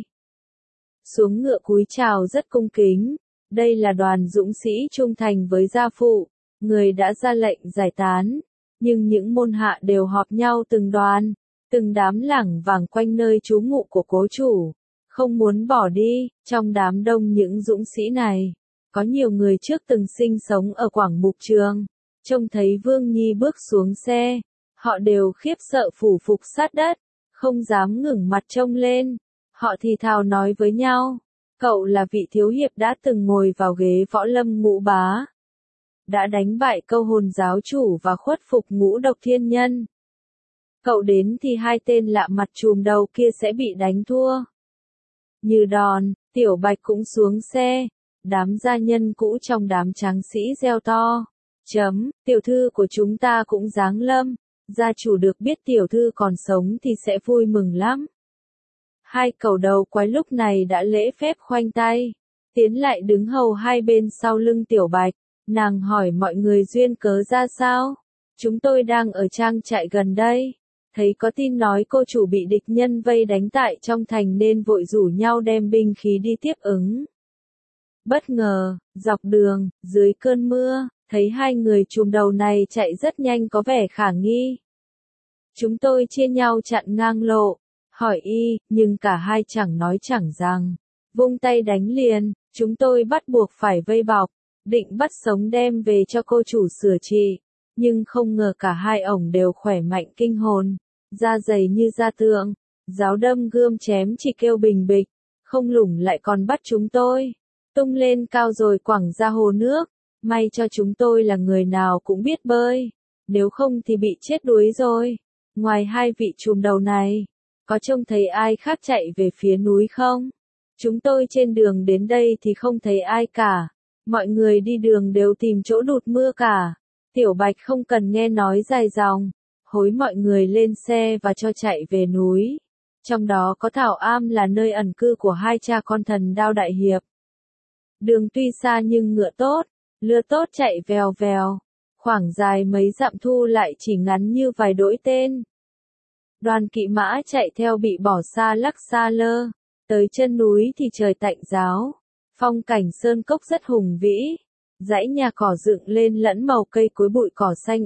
Xuống ngựa cúi chào rất cung kính. Đây là đoàn dũng sĩ trung thành với gia phụ. Người đã ra lệnh giải tán. Nhưng những môn hạ đều họp nhau từng đoàn. Từng đám lẳng vàng quanh nơi trú ngụ của cố chủ. Không muốn bỏ đi. Trong đám đông những dũng sĩ này, có nhiều người trước từng sinh sống ở Quảng Mục Trường. Trông thấy Vương Nhi bước xuống xe, họ đều khiếp sợ phủ phục sát đất, không dám ngẩng mặt trông lên. Họ thì thào nói với nhau, cậu là vị thiếu hiệp đã từng ngồi vào ghế võ lâm Ngũ Bá, đã đánh bại Câu Hồn giáo chủ và khuất phục Ngũ Độc Thiên Nhân. Cậu đến thì hai tên lạ mặt trùm đầu kia sẽ bị đánh thua. Như đòn, Tiểu Bạch cũng xuống xe, đám gia nhân cũ trong đám tráng sĩ reo to. Tiểu thư của chúng ta cũng giáng lâm. gia chủ được biết tiểu thư còn sống thì sẽ vui mừng lắm. Hai cầu đầu quái lúc này đã lễ phép khoanh tay, tiến lại đứng hầu hai bên sau lưng Tiểu Bạch, nàng hỏi mọi người duyên cớ ra sao. Chúng tôi đang ở trang trại gần đây, thấy có tin nói cô chủ bị địch nhân vây đánh tại trong thành nên vội rủ nhau đem binh khí đi tiếp ứng. Bất ngờ, dọc đường, dưới cơn mưa, thấy hai người trùm đầu này chạy rất nhanh có vẻ khả nghi. Chúng tôi chia nhau chặn ngang lộ, hỏi y, nhưng cả hai chẳng nói chẳng rằng, vung tay đánh liền, chúng tôi bắt buộc phải vây bọc, định bắt sống đem về cho cô chủ sửa trị, nhưng không ngờ cả hai ổng đều khỏe mạnh kinh hồn, da dày như da tượng, giáo đâm gươm chém chỉ kêu bình bịch, không lủng lại còn bắt chúng tôi, tung lên cao rồi quẳng ra hồ nước, may cho chúng tôi là người nào cũng biết bơi, nếu không thì bị chết đuối rồi. Ngoài hai vị trùm đầu này, có trông thấy ai khác chạy về phía núi không? Chúng tôi trên đường đến đây thì không thấy ai cả. Mọi người đi đường đều tìm chỗ đụt mưa cả. Tiểu Bạch không cần nghe nói dài dòng, hối mọi người lên xe và cho chạy về núi. Trong đó có Thảo Am là nơi ẩn cư của hai cha con Thần Đao đại hiệp. Đường tuy xa nhưng ngựa tốt, lừa tốt chạy vèo vèo. Khoảng dài mấy dặm thu lại chỉ ngắn như vài đỗi tên. Đoàn kỵ mã chạy theo bị bỏ xa lắc xa lơ, tới chân núi thì trời tạnh ráo, phong cảnh sơn cốc rất hùng vĩ, dãy nhà cỏ dựng lên lẫn màu cây cối bụi cỏ xanh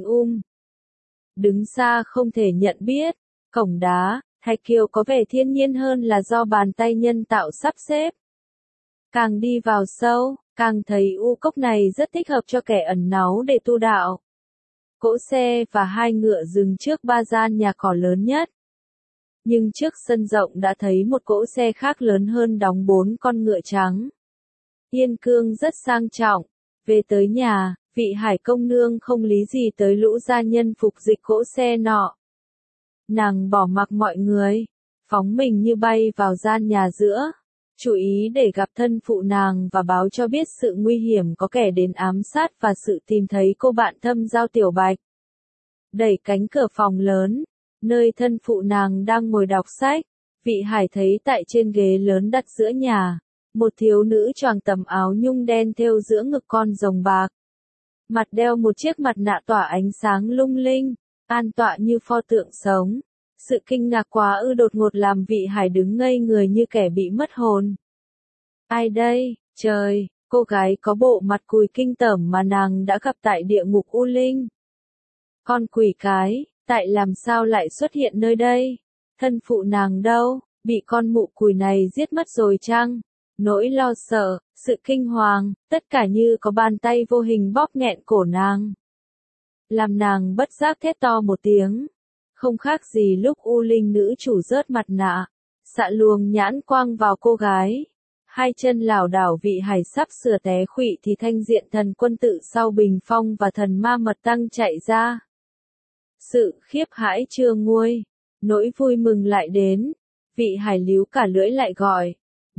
Đứng xa không thể nhận biết, cổng đá, thạch kiều có vẻ thiên nhiên hơn là do bàn tay nhân tạo sắp xếp. Càng đi vào sâu, càng thấy u cốc này rất thích hợp cho kẻ ẩn náu để tu đạo. Cỗ xe và hai ngựa dừng trước ba gian nhà cỏ lớn nhất. Nhưng trước sân rộng đã thấy một cỗ xe khác lớn hơn đóng 4 con ngựa trắng. Yên cương rất sang trọng. Về tới nhà, vị hải công nương không lý gì tới lũ gia nhân phục dịch cỗ xe nọ. Nàng bỏ mặc mọi người, phóng mình như bay vào gian nhà giữa. Chú ý để gặp thân phụ nàng và báo cho biết sự nguy hiểm có kẻ đến ám sát và sự tìm thấy cô bạn thâm giao Tiểu Bạch. Đẩy cánh cửa phòng lớn, nơi thân phụ nàng đang ngồi đọc sách, vị hải thấy tại trên ghế lớn đặt giữa nhà, một thiếu nữ choàng tầm áo nhung đen thêu giữa ngực con rồng bạc. Mặt đeo một chiếc mặt nạ tỏa ánh sáng lung linh, an tọa như pho tượng sống. Sự kinh ngạc quá ư đột ngột làm vị hải đứng ngây người như kẻ bị mất hồn. Ai đây, trời, cô gái có bộ mặt cùi kinh tởm mà nàng đã gặp tại địa ngục U Linh. Con quỷ cái, tại làm sao lại xuất hiện nơi đây? Thân phụ nàng đâu, bị con mụ cùi này giết mất rồi chăng? Nỗi lo sợ, sự kinh hoàng, tất cả như có bàn tay vô hình bóp nghẹn cổ nàng. Làm nàng bất giác thét to một tiếng. Không khác gì lúc U Linh nữ chủ rớt mặt nạ, xạ luồng nhãn quang vào cô gái. Hai chân lảo đảo vị hải sắp sửa té khuỵu thì thanh diện thần quân tự sau bình phong và thần ma mật tăng chạy ra. Sự khiếp hãi chưa nguôi, nỗi vui mừng lại đến. Vị hải líu cả lưỡi lại gọi.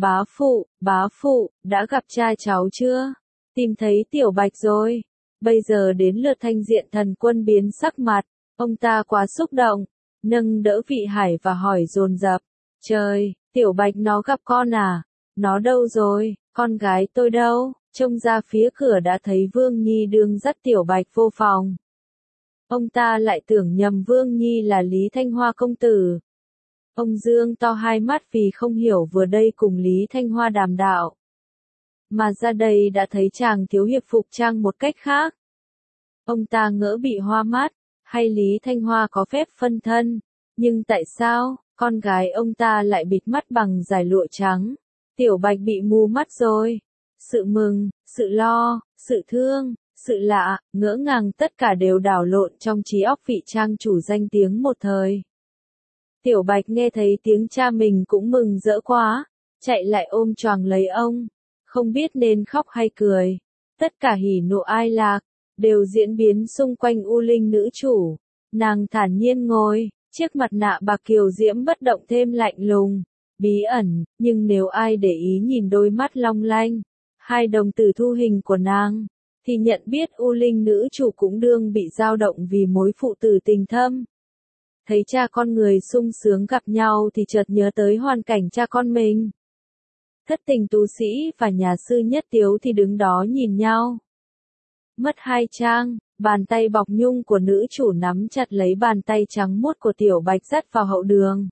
Bá phụ, đã gặp cha cháu chưa? Tìm thấy Tiểu Bạch rồi. Bây giờ đến lượt thanh diện thần quân biến sắc mặt. Ông ta quá xúc động, nâng đỡ vị hải và hỏi dồn dập. Trời, Tiểu Bạch nó gặp con à? Nó đâu rồi? Con gái tôi đâu? Trông ra phía cửa đã thấy Vương Nhi đương dắt Tiểu Bạch vô phòng. Ông ta lại tưởng nhầm Vương Nhi là Lý Thanh Hoa công tử. Ông dương to hai mắt vì không hiểu vừa đây cùng Lý Thanh Hoa đàm đạo. Mà ra đây đã thấy chàng thiếu hiệp phục trang một cách khác. Ông ta ngỡ bị hoa mắt. Hay Lý Thanh Hoa có phép phân thân, nhưng tại sao, con gái ông ta lại bịt mắt bằng dải lụa trắng? Tiểu Bạch bị mù mắt rồi. Sự mừng, sự lo, sự thương, sự lạ, ngỡ ngàng tất cả đều đảo lộn trong trí óc vị trang chủ danh tiếng một thời. Tiểu Bạch nghe thấy tiếng cha mình cũng mừng rỡ quá, chạy lại ôm choàng lấy ông, không biết nên khóc hay cười. Tất cả hỉ nộ ai lạc đều diễn biến xung quanh U Linh nữ chủ. Nàng thản nhiên ngồi, chiếc mặt nạ bạc kiều diễm bất động thêm lạnh lùng, bí ẩn, nhưng nếu ai để ý nhìn đôi mắt long lanh, hai đồng tử thu hình của nàng, thì nhận biết U Linh nữ chủ cũng đương bị dao động vì mối phụ tử tình thâm. Thấy cha con người sung sướng gặp nhau thì chợt nhớ tới hoàn cảnh cha con mình. Thất tình tú sĩ và nhà sư Nhất Tiếu thì đứng đó nhìn nhau. Mất hai trang, bàn tay bọc nhung của nữ chủ nắm chặt lấy bàn tay trắng muốt của Tiểu Bạch dắt vào hậu đường.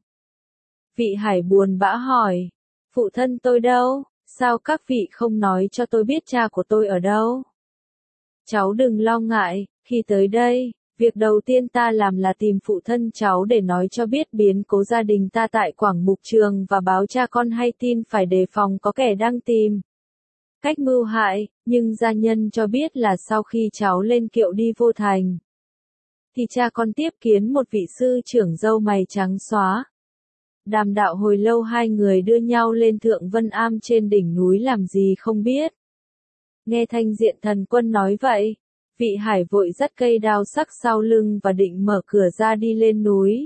Vị Hải buồn bã hỏi, phụ thân tôi đâu, sao các vị không nói cho tôi biết cha của tôi ở đâu? Cháu đừng lo ngại, khi tới đây, việc đầu tiên ta làm là tìm phụ thân cháu để nói cho biết biến cố gia đình ta tại Quảng Mục Trường và báo cha con hay tin phải đề phòng có kẻ đang tìm cách mưu hại, nhưng gia nhân cho biết là sau khi cháu lên kiệu đi vô thành, thì cha con tiếp kiến một vị sư trưởng râu mày trắng xóa. Đàm đạo hồi lâu hai người đưa nhau lên Thượng Vân Am trên đỉnh núi làm gì không biết. Nghe Thanh Diện Thần Quân nói vậy, vị Hải vội dắt cây đao sắc sau lưng và định mở cửa ra đi lên núi.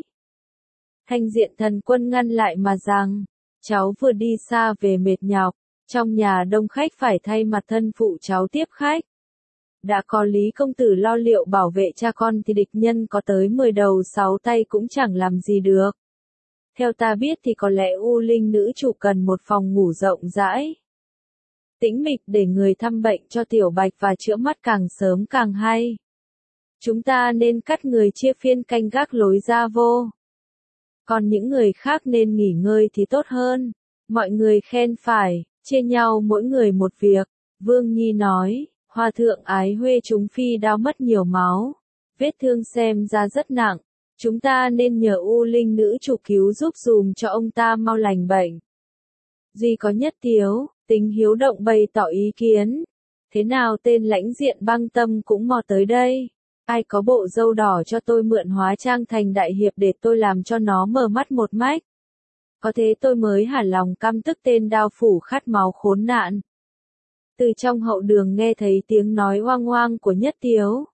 Thanh Diện Thần Quân ngăn lại mà rằng, cháu vừa đi xa về mệt nhọc, trong nhà đông khách phải thay mặt thân phụ cháu tiếp khách. Đã có Lý công tử lo liệu bảo vệ cha con thì địch nhân có tới 10 đầu 6 tay cũng chẳng làm gì được. Theo ta biết thì có lẽ U Linh nữ chủ cần một phòng ngủ rộng rãi, tĩnh mịch để người thăm bệnh cho Tiểu Bạch và chữa mắt càng sớm càng hay. Chúng ta nên cắt người chia phiên canh gác lối ra vô. Còn những người khác nên nghỉ ngơi thì tốt hơn. Mọi người khen phải, chia nhau mỗi người một việc. Vương Nhi nói, Hòa thượng Ái Huê chúng phi đao mất nhiều máu. Vết thương xem ra rất nặng. Chúng ta nên nhờ U Linh nữ chủ cứu giúp dùm cho ông ta mau lành bệnh. Duy có Nhất Tiếu, tính hiếu động bày tỏ ý kiến. Thế nào tên Lãnh Diện Băng Tâm cũng mò tới đây. Ai có bộ râu đỏ cho tôi mượn hóa trang thành đại hiệp để tôi làm cho nó mở mắt một mách. Có thế tôi mới hả lòng căm tức tên đao phủ khát máu khốn nạn. Từ trong hậu đường nghe thấy tiếng nói oang oang của Nhất Tiếu.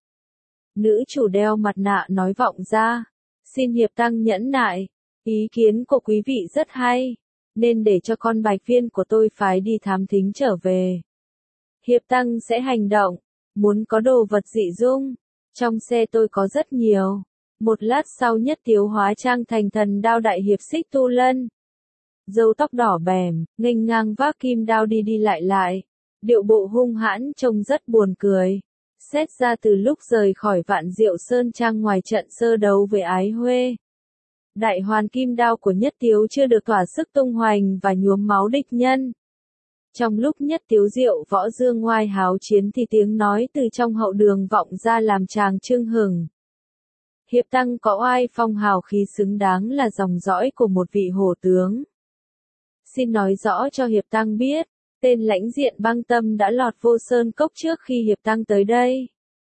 Nữ chủ đeo mặt nạ nói vọng ra. Xin hiệp tăng nhẫn nại, ý kiến của quý vị rất hay, nên để cho con Bạch Viên của tôi phái đi thám thính trở về. Hiệp tăng sẽ hành động, muốn có đồ vật dị dung, trong xe tôi có rất nhiều. Một lát sau Nhất Tiếu hóa trang thành thần đao đại hiệp Xích Tu Lân. Râu tóc đỏ bèm, nghênh ngang vác kim đao đi đi lại, điệu bộ hung hãn trông rất buồn cười. Xét ra từ lúc rời khỏi Vạn Diệu Sơn Trang ngoài trận sơ đấu với Ái Huê, đại hoàn kim đao của Nhất Tiếu chưa được thỏa sức tung hoành và nhuốm máu địch nhân. Trong lúc Nhất Tiếu diệu võ dương ngoai háo chiến thì tiếng nói từ trong hậu đường vọng ra làm chàng chưng hừng. Hiệp tăng có oai phong hào khí xứng đáng là dòng dõi của một vị hổ tướng. Xin nói rõ cho Hiệp tăng biết. Tên Lãnh Diện Băng Tâm đã lọt vô sơn cốc trước khi hiệp tăng tới đây.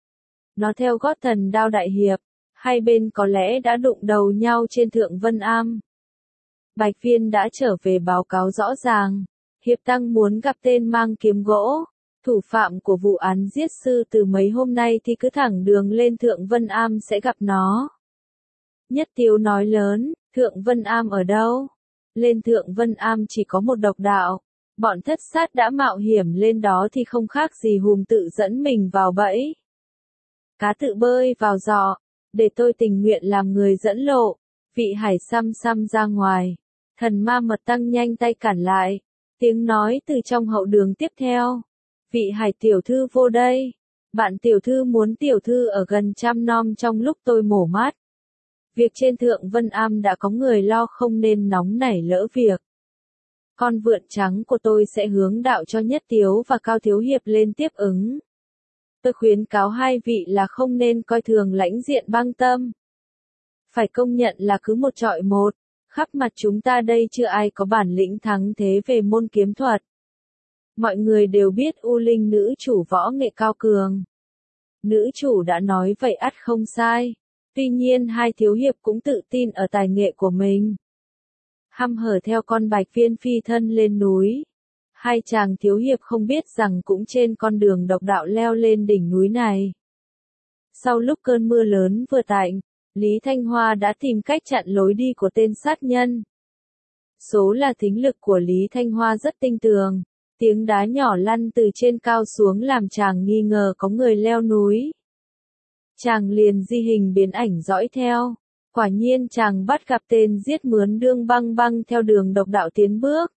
Nó theo gót thần đao đại hiệp, hai bên có lẽ đã đụng đầu nhau trên Thượng Vân Am. Bạch Viên đã trở về báo cáo rõ ràng, hiệp tăng muốn gặp tên mang kiếm gỗ, thủ phạm của vụ án giết sư từ mấy hôm nay thì cứ thẳng đường lên Thượng Vân Am sẽ gặp nó. Nhất Tiếu nói lớn, Thượng Vân Am ở đâu? Lên Thượng Vân Am chỉ có một độc đạo. Bọn thất sát đã mạo hiểm lên đó thì không khác gì hùm tự dẫn mình vào bẫy. Cá tự bơi vào giỏ, để tôi tình nguyện làm người dẫn lộ. Vị Hải xăm xăm ra ngoài. Thần ma mật tăng nhanh tay cản lại. Tiếng nói từ trong hậu đường tiếp theo. Vị Hải tiểu thư vô đây. Bạn tiểu thư muốn tiểu thư ở gần Trăm Nom trong lúc tôi mổ mắt. Việc trên Thượng Vân Am đã có người lo không nên nóng nảy lỡ việc. Con vượn trắng của tôi sẽ hướng đạo cho Nhất Tiếu và Cao Thiếu Hiệp lên tiếp ứng. Tôi khuyến cáo hai vị là không nên coi thường Lãnh Diện Băng Tâm. Phải công nhận là cứ một trọi một, khắp mặt chúng ta đây chưa ai có bản lĩnh thắng thế về môn kiếm thuật. Mọi người đều biết U Linh nữ chủ võ nghệ cao cường. Nữ chủ đã nói vậy ắt không sai. Tuy nhiên hai thiếu hiệp cũng tự tin ở tài nghệ của mình. Hăm hở theo con Bạch Viên phi thân lên núi. Hai chàng thiếu hiệp không biết rằng cũng trên con đường độc đạo leo lên đỉnh núi này. Sau lúc cơn mưa lớn vừa tạnh, Lý Thanh Hoa đã tìm cách chặn lối đi của tên sát nhân. Số là thính lực của Lý Thanh Hoa rất tinh tường, Tiếng đá nhỏ lăn từ trên cao xuống làm chàng nghi ngờ có người leo núi. Chàng liền di hình biến ảnh dõi theo. Quả nhiên chàng bắt gặp tên giết mướn đương băng băng theo đường độc đạo tiến bước.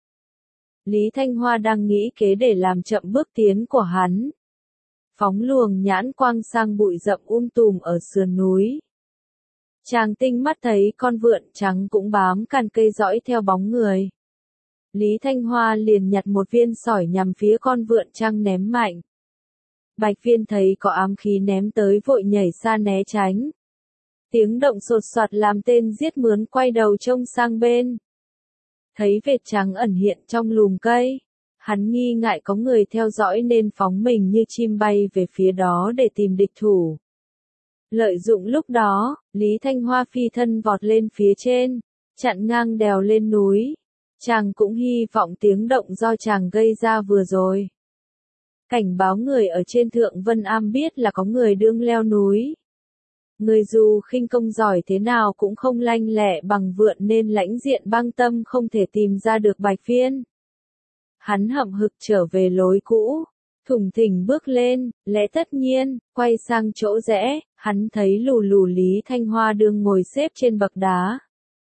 Lý Thanh Hoa đang nghĩ kế để làm chậm bước tiến của hắn. Phóng luồng nhãn quang sang bụi rậm tùm ở sườn núi. Chàng tinh mắt thấy con vượn trắng cũng bám cành cây dõi theo bóng người. Lý Thanh Hoa liền nhặt một viên sỏi nhằm phía con vượn trăng ném mạnh. Bạch Viên thấy có ám khí ném tới vội nhảy xa né tránh. Tiếng động sột soạt làm tên giết mướn quay đầu trông sang bên. Thấy vệt trắng ẩn hiện trong lùm cây. Hắn nghi ngại có người theo dõi nên phóng mình như chim bay về phía đó để tìm địch thủ. Lợi dụng lúc đó, Lý Thanh Hoa phi thân vọt lên phía trên, chặn ngang đèo lên núi. Chàng cũng hy vọng tiếng động do chàng gây ra vừa rồi. Cảnh báo người ở trên Thượng Vân Am biết là có người đương leo núi. Người dù khinh công giỏi thế nào cũng không lanh lẹ bằng vượn nên Lãnh Diện Băng Tâm không thể tìm ra được Bạch Viên. Hắn hậm hực trở về lối cũ, thủng thỉnh bước lên, lẽ tất nhiên, quay sang chỗ rẽ, hắn thấy lù lù Lý Thanh Hoa đương ngồi xếp trên bậc đá.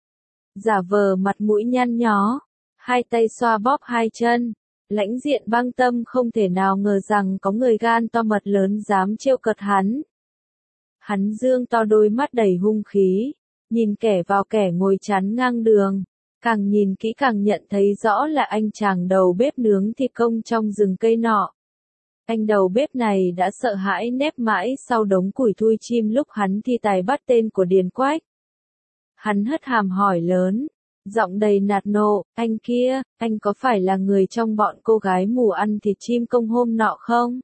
Giả vờ mặt mũi nhăn nhó, hai tay xoa bóp hai chân, Lãnh Diện Băng Tâm không thể nào ngờ rằng có người gan to mật lớn dám trêu cợt hắn. Hắn dương to đôi mắt đầy hung khí, nhìn kẻ vào kẻ ngồi chắn ngang đường, càng nhìn kỹ càng nhận thấy rõ là anh chàng đầu bếp nướng thịt công trong rừng cây nọ. Anh đầu bếp này đã sợ hãi nép mãi sau đống củi thui chim lúc hắn thi tài bắt tên của Điền Quách. Hắn hất hàm hỏi lớn, giọng đầy nạt nộ, anh kia, anh có phải là người trong bọn cô gái mù ăn thịt chim công hôm nọ không?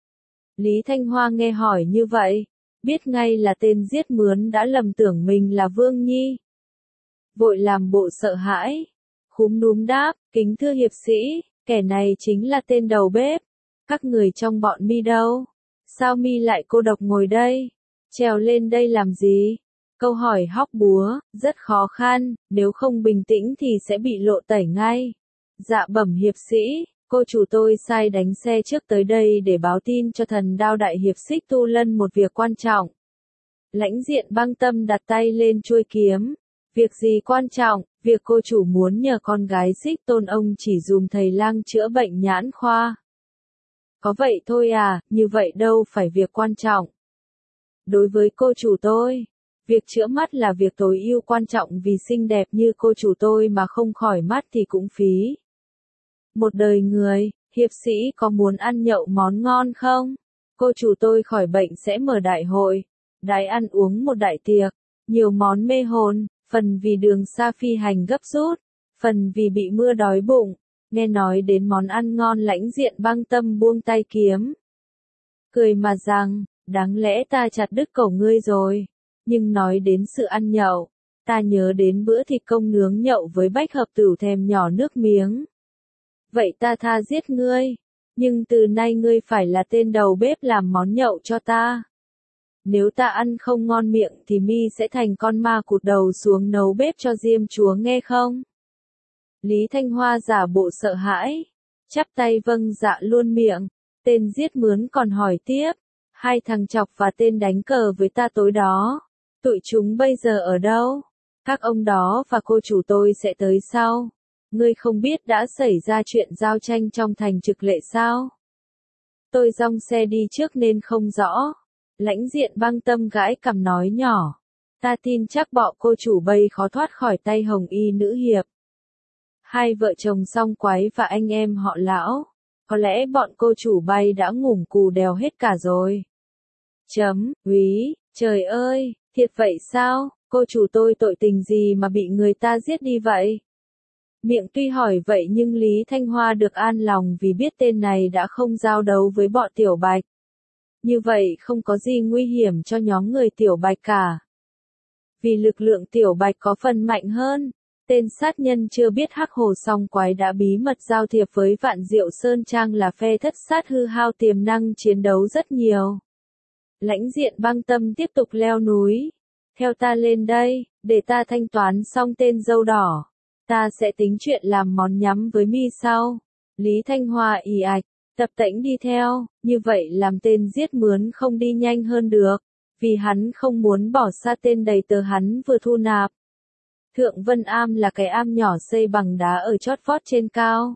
Lý Thanh Hoa nghe hỏi như vậy, biết ngay là tên giết mướn đã lầm tưởng mình là Vương Nhi. Vội làm bộ sợ hãi, khúm núm đáp, kính thưa hiệp sĩ, kẻ này chính là tên đầu bếp. Các người trong bọn mi đâu? Sao mi lại cô độc ngồi đây? Trèo lên đây làm gì? Câu hỏi hóc búa, rất khó khăn, nếu không bình tĩnh thì sẽ bị lộ tẩy ngay. Dạ bẩm hiệp sĩ, cô chủ tôi sai đánh xe trước tới đây để báo tin cho Thần Đao đại hiệp Xích Tu Lân một việc quan trọng. Lãnh Diện Băng Tâm đặt tay lên chuôi kiếm. Việc gì quan trọng? Việc cô chủ muốn nhờ con gái Xích Tôn ông chỉ dùm thầy lang chữa bệnh nhãn khoa. Có vậy thôi à, như vậy đâu phải việc quan trọng. Đối với cô chủ tôi, việc chữa mắt là việc tối ưu quan trọng vì xinh đẹp như cô chủ tôi mà không khỏi mắt thì cũng phí. Một đời người, hiệp sĩ có muốn ăn nhậu món ngon không? Cô chủ tôi khỏi bệnh sẽ mở đại hội, đãi ăn uống một đại tiệc, nhiều món mê hồn, phần vì đường xa phi hành gấp rút, phần vì bị mưa đói bụng. Nghe nói đến món ăn ngon Lãnh Diện Băng Tâm buông tay kiếm. Cười mà rằng, đáng lẽ ta chặt đứt cổ ngươi rồi. Nhưng nói đến sự ăn nhậu, ta nhớ đến bữa thịt công nướng nhậu với bách hợp tửu thèm nhỏ nước miếng. Vậy ta tha giết ngươi, nhưng từ nay ngươi phải là tên đầu bếp làm món nhậu cho ta. Nếu ta ăn không ngon miệng thì mi sẽ thành con ma cụt đầu xuống nấu bếp cho Diêm Chúa nghe không? Lý Thanh Hoa giả bộ sợ hãi, chắp tay vâng dạ luôn miệng. Tên giết mướn còn hỏi tiếp, hai thằng chọc và tên đánh cờ với ta tối đó, tụi chúng bây giờ ở đâu? Các ông đó và cô chủ tôi sẽ tới sau. Ngươi không biết đã xảy ra chuyện giao tranh trong thành Trực Lệ sao? Tôi dong xe đi trước nên không rõ. Lãnh Diện Băng Tâm gãi cằm nói nhỏ, ta tin chắc bọn cô chủ bây khó thoát khỏi tay hồng y nữ hiệp. Hai vợ chồng song quái và anh em họ Lão, có lẽ bọn cô chủ bay đã ngủm cù đèo hết cả rồi. Úy, trời ơi, thiệt vậy sao, cô chủ tôi tội tình gì mà bị người ta giết đi vậy? Miệng tuy hỏi vậy nhưng Lý Thanh Hoa được an lòng vì biết tên này đã không giao đấu với bọn Tiểu Bạch. Như vậy không có gì nguy hiểm cho nhóm người Tiểu Bạch cả. Vì lực lượng Tiểu Bạch có phần mạnh hơn, tên sát nhân chưa biết Hắc Hồ song quái đã bí mật giao thiệp với Vạn Diệu Sơn Trang là phe thất sát hư hao tiềm năng chiến đấu rất nhiều. Lãnh Diện Băng Tâm tiếp tục leo núi. Theo ta lên đây, để ta thanh toán xong tên dâu đỏ. Ta sẽ tính chuyện làm món nhắm với mi sau. Lý Thanh Hoa ì ạch, tập tễnh đi theo, như vậy làm tên giết mướn không đi nhanh hơn được, vì hắn không muốn bỏ xa tên đầy tớ hắn vừa thu nạp. Thượng Vân Am là cái am nhỏ xây bằng đá ở chót vót trên cao.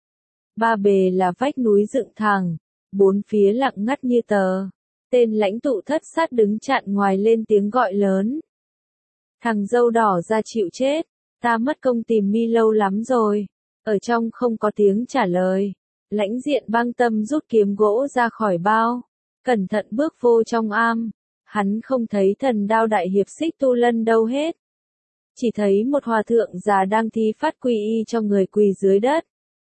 Ba bề là vách núi dựng thẳng, bốn phía lặng ngắt như tờ. Tên lãnh tụ thất sát đứng chặn ngoài lên tiếng gọi lớn. Thằng dâu đỏ ra chịu chết, ta mất công tìm mi lâu lắm rồi. Ở trong không có tiếng trả lời. Lãnh Diện Băng Tâm rút kiếm gỗ ra khỏi bao, cẩn thận bước vô trong am. Hắn không thấy Thần Đao đại hiệp Xích Tu Lân đâu hết. Chỉ thấy một hòa thượng già đang thi phát quy y cho người quỳ dưới đất.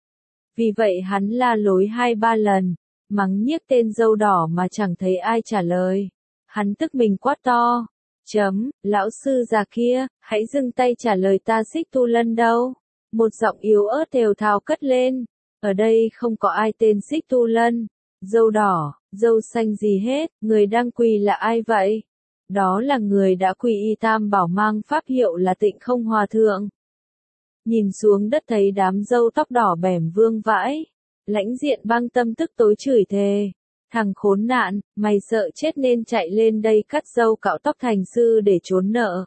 Vì vậy hắn la lối 2-3 lần, mắng nhiếc tên dâu đỏ mà chẳng thấy ai trả lời. Hắn tức mình quát to. Lão sư già kia, hãy dừng tay trả lời ta Xích Tu Lân đâu. Một giọng yếu ớt thều thào cất lên. Ở đây không có ai tên Xích Tu Lân, dâu đỏ, dâu xanh gì hết, người đang quỳ là ai vậy? Đó là người đã quỳ y tam bảo mang pháp hiệu là Tịnh Không Hòa Thượng. Nhìn xuống đất thấy đám dâu tóc đỏ bẻm vương vãi. Lãnh Diện Băng Tâm tức tối chửi thề. Thằng khốn nạn, mày sợ chết nên chạy lên đây cắt dâu cạo tóc thành sư để trốn nợ.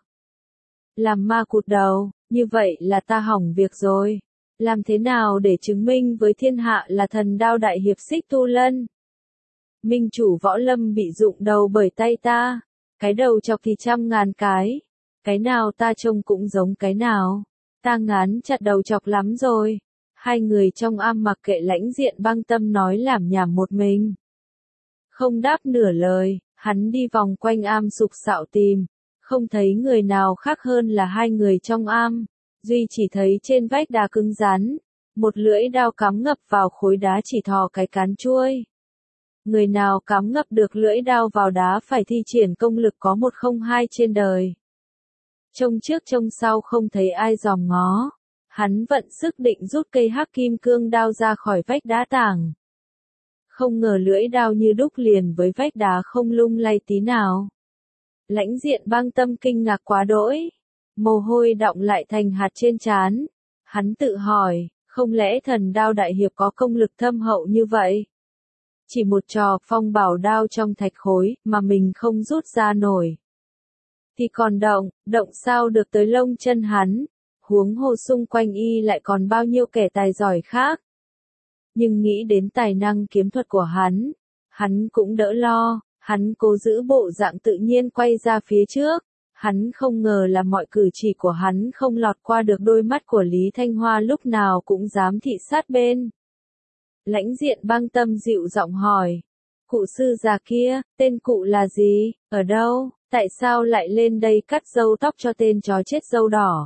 Làm ma cụt đầu, như vậy là ta hỏng việc rồi. Làm thế nào để chứng minh với thiên hạ là Thần Đao đại hiệp Xích Tu Lân? Minh chủ võ lâm bị rụng đầu bởi tay ta. Cái đầu chọc thì 100.000 cái nào ta trông cũng giống cái nào. Ta ngán chặt đầu chọc lắm rồi. Hai người trong am mặc kệ Lãnh Diện Băng Tâm nói làm nhảm một mình. Không đáp nửa lời, hắn đi vòng quanh am sục sạo tìm. Không thấy người nào khác hơn là hai người trong am. Duy chỉ thấy trên vách đá cứng rắn, một lưỡi đao cắm ngập vào khối đá chỉ thò cái cán chuôi. Người nào cắm ngập được lưỡi đao vào đá phải thi triển công lực có 102 trên đời. Trông trước trông sau không thấy ai dòm ngó. Hắn vận sức định rút cây hắc kim cương đao ra khỏi vách đá tảng. Không ngờ lưỡi đao như đúc liền với vách đá không lung lay tí nào. Lãnh Diện Băng Tâm kinh ngạc quá đỗi. Mồ hôi đọng lại thành hạt trên trán. Hắn tự hỏi, không lẽ Thần Đao đại hiệp có công lực thâm hậu như vậy? Chỉ một trò phong bảo đao trong thạch khối mà mình không rút ra nổi. Thì còn động sao được tới lông chân hắn, huống hồ xung quanh y lại còn bao nhiêu kẻ tài giỏi khác. Nhưng nghĩ đến tài năng kiếm thuật của hắn cũng đỡ lo, hắn cố giữ bộ dạng tự nhiên quay ra phía trước. Hắn không ngờ là mọi cử chỉ của hắn không lọt qua được đôi mắt của Lý Thanh Hoa lúc nào cũng dám thị sát bên. Lãnh Diện Băng Tâm dịu giọng hỏi. Cụ sư già kia, tên cụ là gì, ở đâu, tại sao lại lên đây cắt râu tóc cho tên chó chết râu đỏ?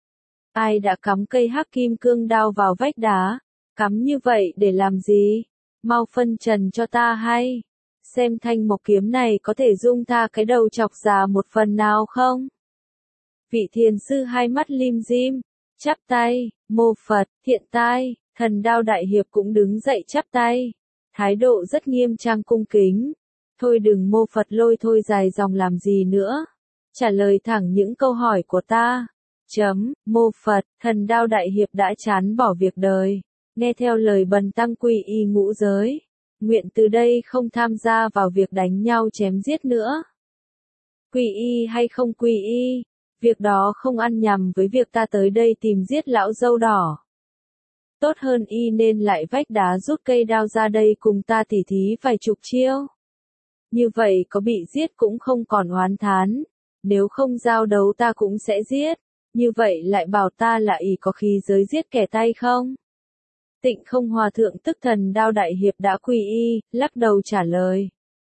Ai đã cắm cây hắc kim cương đao vào vách đá? Cắm như vậy để làm gì? Mau phân trần cho ta hay. Xem thanh mộc kiếm này có thể dung tha cái đầu chọc già một phần nào không? Vị thiền sư hai mắt lim dim, chắp tay, mô Phật, thiện tai, Thần Đao đại hiệp cũng đứng dậy chắp tay. Thái độ rất nghiêm trang cung kính. Thôi đừng mô Phật lôi thôi dài dòng làm gì nữa. Trả lời thẳng những câu hỏi của ta. Mô Phật, Thần Đao đại hiệp đã chán bỏ việc đời. Nghe theo lời bần tăng quy y ngũ giới. Nguyện từ đây không tham gia vào việc đánh nhau chém giết nữa. Quy y hay không quy y, việc đó không ăn nhầm với việc ta tới đây tìm giết lão dâu đỏ. Tốt hơn y nên lại vách đá rút cây đao ra đây cùng ta tỉ thí vài chục chiêu. Như vậy có bị giết cũng không còn oán thán, nếu không giao đấu ta cũng sẽ giết, như vậy lại bảo ta là ỷ có khí giới giết kẻ tay không? Tịnh Không Hòa Thượng tức Thần Đao đại hiệp đã quy y, lắc đầu trả lời.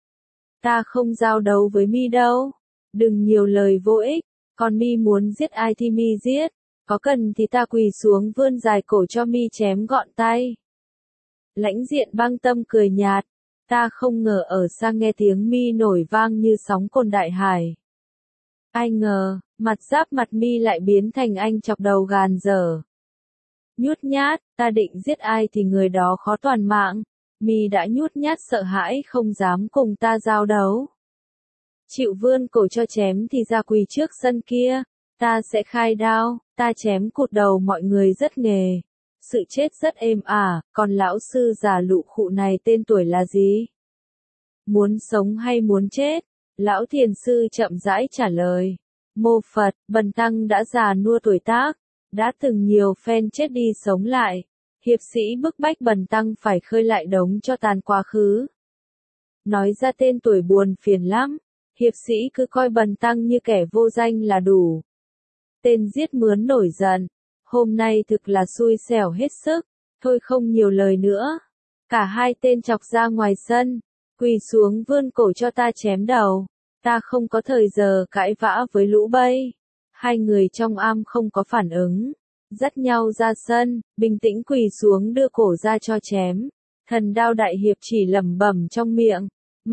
Ta không giao đấu với mi đâu, đừng nhiều lời vô ích, còn mi muốn giết ai thì mi giết, có cần thì ta quỳ xuống vươn dài cổ cho mi chém gọn tay. Lãnh Diện Băng Tâm cười nhạt, ta không ngờ ở xa nghe tiếng mi nổi vang như sóng cồn đại hải. Ai ngờ, mặt giáp mặt mi lại biến thành anh chọc đầu gàn dở. Nhút nhát, ta định giết ai thì người đó khó toàn mạng, mi đã nhút nhát sợ hãi không dám cùng ta giao đấu. Chịu vươn cổ cho chém thì ra quỳ trước sân kia, ta sẽ khai đao, ta chém cụt đầu mọi người rất nghề. Sự chết rất êm ả, còn lão sư già lụ khụ này tên tuổi là gì? Muốn sống hay muốn chết? Lão thiền sư chậm rãi trả lời. Mô Phật, bần tăng đã già nua tuổi tác, đã từng nhiều phen chết đi sống lại. Hiệp sĩ bức bách bần tăng phải khơi lại đống cho tàn quá khứ. Nói ra tên tuổi buồn phiền lắm, hiệp sĩ cứ coi bần tăng như kẻ vô danh là đủ. Tên giết mướn nổi giận, hôm nay thực là xui xẻo hết sức, thôi không nhiều lời nữa. Cả hai tên chọc ra ngoài sân, quỳ xuống vươn cổ cho ta chém đầu, ta không có thời giờ cãi vã với lũ bây. Hai người trong am không có phản ứng, dắt nhau ra sân, bình tĩnh quỳ xuống đưa cổ ra cho chém. Thần Đao đại hiệp chỉ lẩm bẩm trong miệng,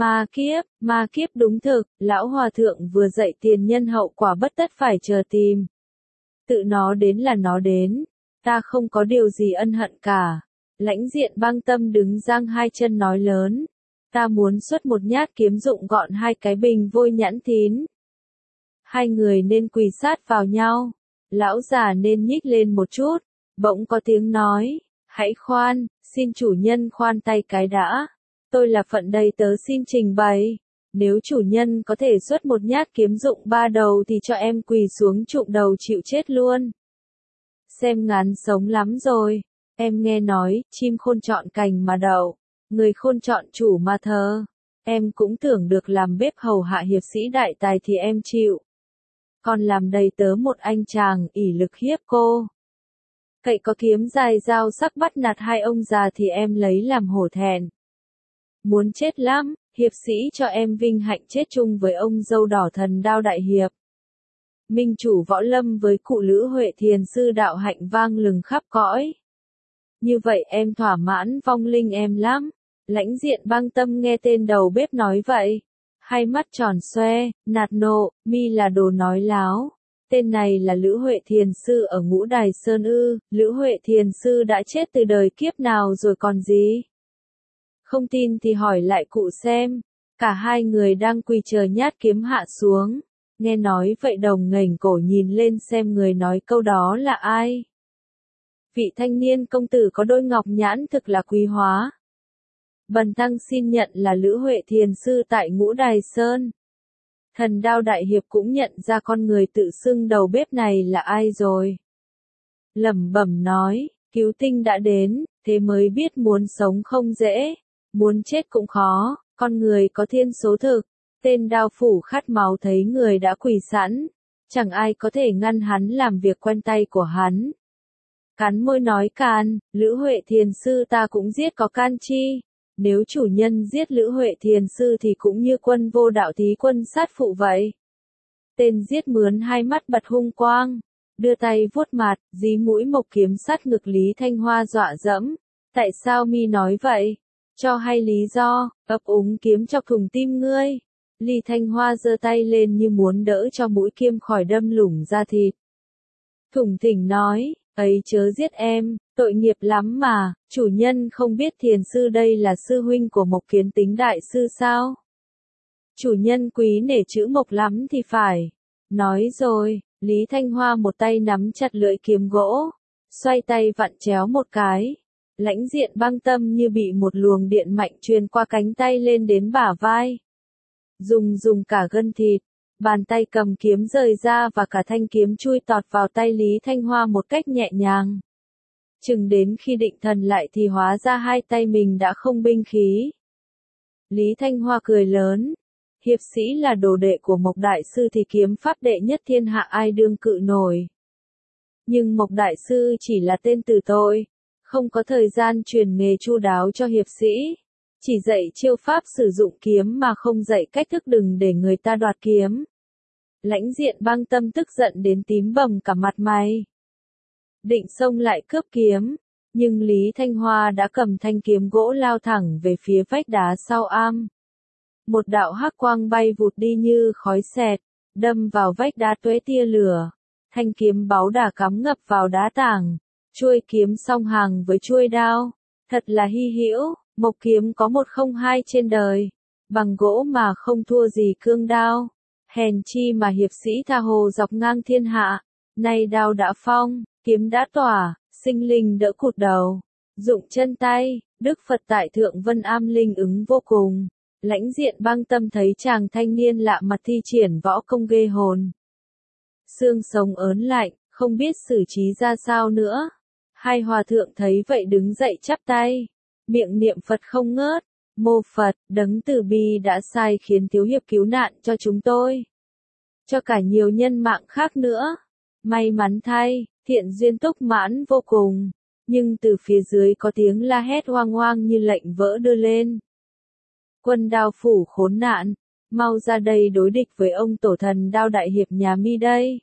ma kiếp đúng thực, lão hòa thượng vừa dạy tiền nhân hậu quả bất tất phải chờ tìm. Tự nó đến là nó đến, ta không có điều gì ân hận cả. Lãnh Diện Băng Tâm đứng giang hai chân nói lớn, ta muốn xuất một nhát kiếm dụng gọn hai cái bình vôi nhãn thín. Hai người nên quỳ sát vào nhau, lão già nên nhích lên một chút, bỗng có tiếng nói, hãy khoan, xin chủ nhân khoan tay cái đã, tôi là phận đầy tớ xin trình bày, nếu chủ nhân có thể xuất một nhát kiếm dụng ba đầu thì cho em quỳ xuống trụm đầu chịu chết luôn. Xem ngán sống lắm rồi, em nghe nói, chim khôn chọn cành mà đậu, người khôn chọn chủ mà thờ, em cũng tưởng được làm bếp hầu hạ hiệp sĩ đại tài thì em chịu. Còn làm đầy tớ một anh chàng ỷ lực hiếp cô. Cậy có kiếm dài dao sắc bắt nạt hai ông già thì em lấy làm hổ thẹn. Muốn chết lắm, hiệp sĩ cho em vinh hạnh chết chung với ông dâu đỏ Thần Đao đại hiệp. Minh chủ võ lâm với cụ Lữ Huệ thiền sư đạo hạnh vang lừng khắp cõi. Như vậy em thỏa mãn vong linh em lắm. Lãnh Diện Băng Tâm nghe tên đầu bếp nói vậy. Hai mắt tròn xoe, nạt nộ, mi là đồ nói láo. Tên này là Lữ Huệ thiền sư ở Ngũ Đài Sơn ư, Lữ Huệ thiền sư đã chết từ đời kiếp nào rồi còn gì? Không tin thì hỏi lại cụ xem. Cả hai người đang quỳ chờ nhát kiếm hạ xuống. Nghe nói vậy đồng ngẩng cổ nhìn lên xem người nói câu đó là ai. Vị thanh niên công tử có đôi ngọc nhãn thực là quý hóa. Bần tăng xin nhận là Lữ Huệ thiền sư tại Ngũ Đài Sơn. Thần Đao đại hiệp cũng nhận ra con người tự xưng đầu bếp này là ai rồi. Lẩm bẩm nói, cứu tinh đã đến, thế mới biết muốn sống không dễ, muốn chết cũng khó, con người có thiên số thực. Tên đao phủ khát máu thấy người đã quỳ sẵn, chẳng ai có thể ngăn hắn làm việc quen tay của hắn. Cắn môi nói can, Lữ Huệ thiền sư ta cũng giết có can chi. Nếu chủ nhân giết Lữ Huệ thiền sư thì cũng như quân vô đạo thí quân sát phụ vậy. Tên giết mướn hai mắt bật hung quang, đưa tay vuốt mặt, dí mũi mộc kiếm sát ngực Lý Thanh Hoa dọa dẫm. Tại sao mi nói vậy? Cho hay lý do, ấp úng kiếm chọc thủng tim ngươi. Lý Thanh Hoa giơ tay lên như muốn đỡ cho mũi kiếm khỏi đâm lủng da thịt. Thủng thỉnh nói, ấy chớ giết em, tội nghiệp lắm mà, chủ nhân không biết thiền sư đây là sư huynh của Mộc Kiến Tính đại sư sao? Chủ nhân quý nể chữ Mộc lắm thì phải. Nói rồi, Lý Thanh Hoa một tay nắm chặt lưỡi kiếm gỗ, xoay tay vặn chéo một cái. Lãnh Diện Băng Tâm như bị một luồng điện mạnh truyền qua cánh tay lên đến bả vai. Dùng cả gân thịt, bàn tay cầm kiếm rời ra và cả thanh kiếm chui tọt vào tay Lý Thanh Hoa một cách nhẹ nhàng. Chừng đến khi định thần lại thì hóa ra hai tay mình đã không binh khí. Lý Thanh Hoa cười lớn. Hiệp sĩ là đồ đệ của Mộc Đại Sư thì kiếm pháp đệ nhất thiên hạ ai đương cự nổi. Nhưng Mộc Đại Sư chỉ là tên từ thôi, không có thời gian truyền nghề chu đáo cho hiệp sĩ. Chỉ dạy chiêu pháp sử dụng kiếm mà không dạy cách thức đừng để người ta đoạt kiếm. Lãnh Diện Băng Tâm tức giận đến tím bầm cả mặt mày. Định xông lại cướp kiếm, nhưng Lý Thanh Hoa đã cầm thanh kiếm gỗ lao thẳng về phía vách đá sau am. Một đạo hắc quang bay vụt đi như khói xẹt, đâm vào vách đá tóe tia lửa. Thanh kiếm báu đà cắm ngập vào đá tảng, chuôi kiếm song hàng với chuôi đao. Thật là hy hữu, Mộc kiếm có 102 trên đời, bằng gỗ mà không thua gì cương đao. Hèn chi mà hiệp sĩ tha hồ dọc ngang thiên hạ, nay đao đã phong, kiếm đã tỏa, Sinh linh đỡ cụt đầu, dụng chân tay, Đức Phật tại Thượng Vân Am linh ứng vô cùng. Lãnh Diện Băng Tâm thấy chàng thanh niên lạ mặt thi triển võ công ghê hồn. Xương sống ớn lạnh, không biết xử trí ra sao nữa. Hai hòa thượng thấy vậy đứng dậy chắp tay, miệng niệm Phật không ngớt. Mô Phật, đấng từ bi đã sai khiến thiếu hiệp cứu nạn cho chúng tôi. Cho cả nhiều nhân mạng khác nữa. May mắn thay, Thiện Duyên túc mãn vô cùng. Nhưng từ phía dưới có tiếng la hét oang oang như lệnh vỡ đưa lên. Quân Đao phủ khốn nạn, mau ra đây đối địch với ông tổ thần Đao đại hiệp nhà mi đây.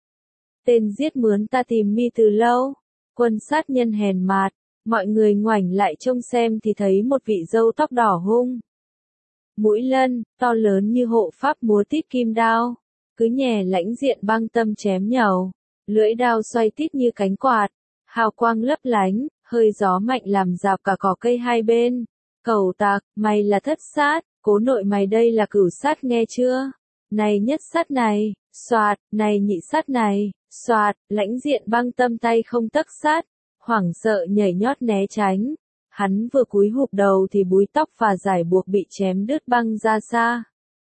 Tên giết mướn ta tìm mi từ lâu. Quân sát nhân hèn mạt, mọi người ngoảnh lại trông xem thì thấy một vị dâu tóc đỏ hung. Mũi lân, to lớn như hộ pháp múa tít kim đao, cứ nhè Lãnh Diện Băng Tâm chém nhầu. Lưỡi đao xoay tít như cánh quạt, hào quang lấp lánh, hơi gió mạnh làm rạp cả cỏ cây hai bên. Cẩu tặc, mày là thất sát, cố nội mày đây là cửu sát nghe chưa? Này nhất sát này, xoạt, này nhị sát này, xoạt, Lãnh Diện Băng Tâm tay không tấc sát, hoảng sợ nhảy nhót né tránh. Hắn vừa cúi hụp đầu thì búi tóc và giải buộc bị chém đứt băng ra xa.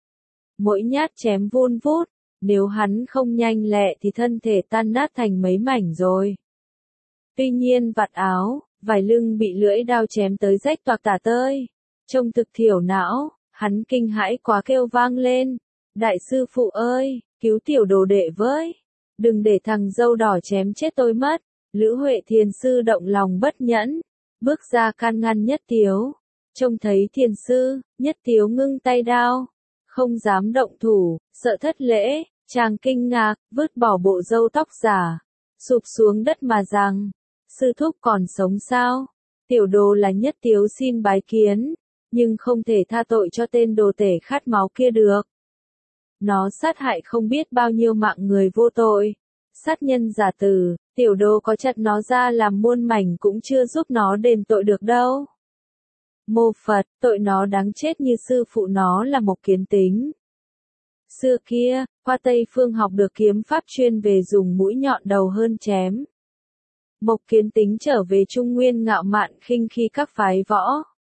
Mỗi nhát chém vun vút, nếu hắn không nhanh lẹ thì thân thể tan nát thành mấy mảnh rồi. Tuy nhiên vạt áo, vải lưng bị lưỡi đao chém tới rách toạc tả tơi. Trông thực thiểu não, hắn kinh hãi quá kêu vang lên. Đại sư phụ ơi, cứu tiểu đồ đệ với. Đừng để thằng dâu đỏ chém chết tôi mất. Lữ Huệ Thiền sư động lòng bất nhẫn, bước ra can ngăn Nhất Tiếu. Trông thấy thiền sư, Nhất Tiếu ngưng tay đao, không dám động thủ, sợ thất lễ, chàng kinh ngạc, vứt bỏ bộ râu tóc giả, sụp xuống đất mà rằng, sư thúc còn sống sao? Tiểu đồ là Nhất Tiếu xin bái kiến, nhưng không thể tha tội cho tên đồ tể khát máu kia được. Nó sát hại không biết bao nhiêu mạng người vô tội. Sát nhân giả tử, tiểu đồ có chặt nó ra làm muôn mảnh cũng chưa giúp nó đền tội được đâu. Mô Phật, tội nó đáng chết như sư phụ nó là Mộc Kiến Tính. Xưa kia, qua Tây Phương học được kiếm pháp chuyên về dùng mũi nhọn đầu hơn chém. Mộc Kiến Tính trở về Trung Nguyên ngạo mạn khinh khi các phái võ.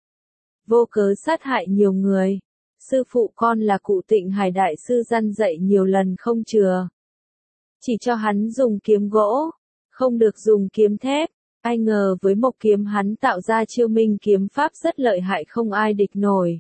Vô cớ sát hại nhiều người. Sư phụ con là Cụ Tịnh Hải đại sư răn dạy nhiều lần không chừa. Chỉ cho hắn dùng kiếm gỗ, không được dùng kiếm thép. Ai ngờ với Mộc kiếm hắn tạo ra chiêu minh kiếm pháp rất lợi hại không ai địch nổi.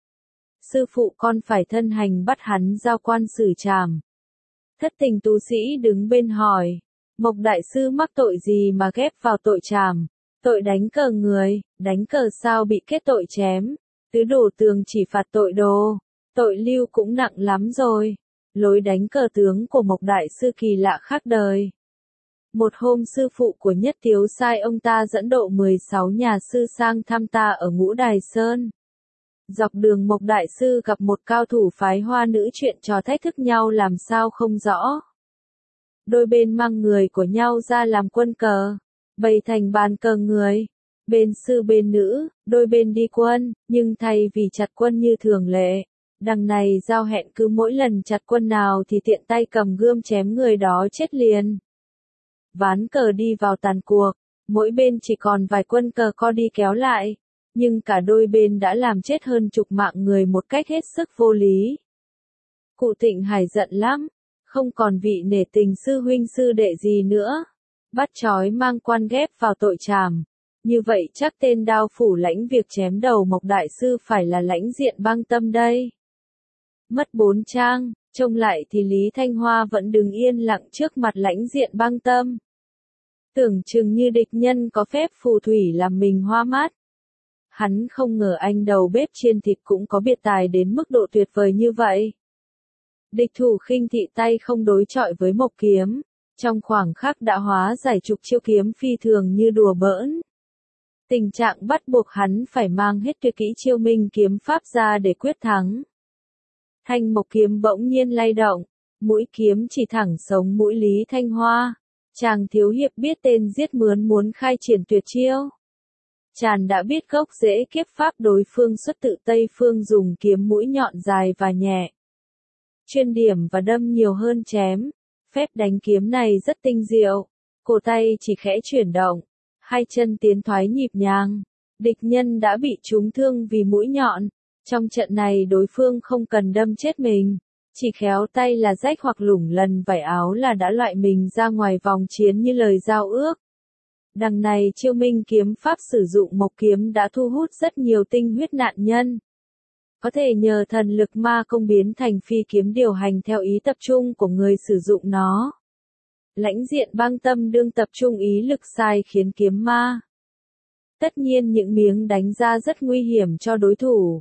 Sư phụ con phải thân hành bắt hắn giao quan xử trảm. Thất Tình tu sĩ đứng bên hỏi, Mộc đại sư mắc tội gì mà ghép vào tội trảm? Tội đánh cờ người, đánh cờ sao bị kết tội chém? Tứ đồ tường chỉ phạt tội đồ, tội lưu cũng nặng lắm rồi. Lối đánh cờ tướng của Mộc đại sư kỳ lạ khác đời. Một hôm sư phụ của Nhất Tiếu sai ông ta dẫn độ 16 nhà sư sang thăm ta ở Ngũ Đài Sơn. Dọc đường Mộc đại sư gặp một cao thủ phái Hoa nữ chuyện trò thách thức nhau làm sao không rõ. Đôi bên mang người của nhau ra làm quân cờ, bày thành bàn cờ người. Bên sư bên nữ, đôi bên đi quân, nhưng thay vì chặt quân như thường lệ, đằng này giao hẹn cứ mỗi lần chặt quân nào thì tiện tay cầm gươm chém người đó chết liền. Ván cờ đi vào tàn cuộc, mỗi bên chỉ còn vài quân cờ co đi kéo lại, nhưng cả đôi bên đã làm chết hơn chục mạng người một cách hết sức vô lý. Cụ Tịnh Hải giận lắm, không còn vị nể tình sư huynh sư đệ gì nữa, bắt trói mang quan ghép vào tội trảm. Như vậy chắc tên đao phủ lãnh việc chém đầu Mộc đại sư phải là Lãnh Diện Băng Tâm đây. Mất 4 trang, trông lại thì Lý Thanh Hoa vẫn đứng yên lặng trước mặt Lãnh Diện Băng Tâm. Tưởng chừng như địch nhân có phép phù thủy làm mình hoa mắt. Hắn không ngờ anh đầu bếp chiên thịt cũng có biệt tài đến mức độ tuyệt vời như vậy. Địch thủ khinh thị tay không đối chọi với Mộc kiếm, trong khoảng khắc đã hóa giải chục chiêu kiếm phi thường như đùa bỡn. Tình trạng bắt buộc hắn phải mang hết tuyệt kỹ chiêu minh kiếm pháp ra để quyết thắng. Thanh Mộc kiếm bỗng nhiên lay động, mũi kiếm chỉ thẳng sống mũi Lý Thanh Hoa. Chàng thiếu hiệp biết tên giết mướn muốn khai triển tuyệt chiêu. Chàng đã biết gốc rễ kiếp pháp đối phương xuất tự Tây Phương dùng kiếm mũi nhọn dài và nhẹ. Chuyên điểm và đâm nhiều hơn chém. Phép đánh kiếm này rất tinh diệu. Cổ tay chỉ khẽ chuyển động, hai chân tiến thoái nhịp nhàng. Địch nhân đã bị trúng thương vì mũi nhọn. Trong trận này đối phương không cần đâm chết mình. Chỉ khéo tay là rách hoặc lủng lần vải áo là đã loại mình ra ngoài vòng chiến như lời giao ước. Đằng này Chiêu Minh kiếm pháp sử dụng mộc kiếm đã thu hút rất nhiều tinh huyết nạn nhân. Có thể nhờ thần lực ma công biến thành phi kiếm điều hành theo ý tập trung của người sử dụng nó. Lãnh Diện Băng Tâm đương tập trung ý lực sai khiến kiếm ma. Tất nhiên những miếng đánh ra rất nguy hiểm cho đối thủ.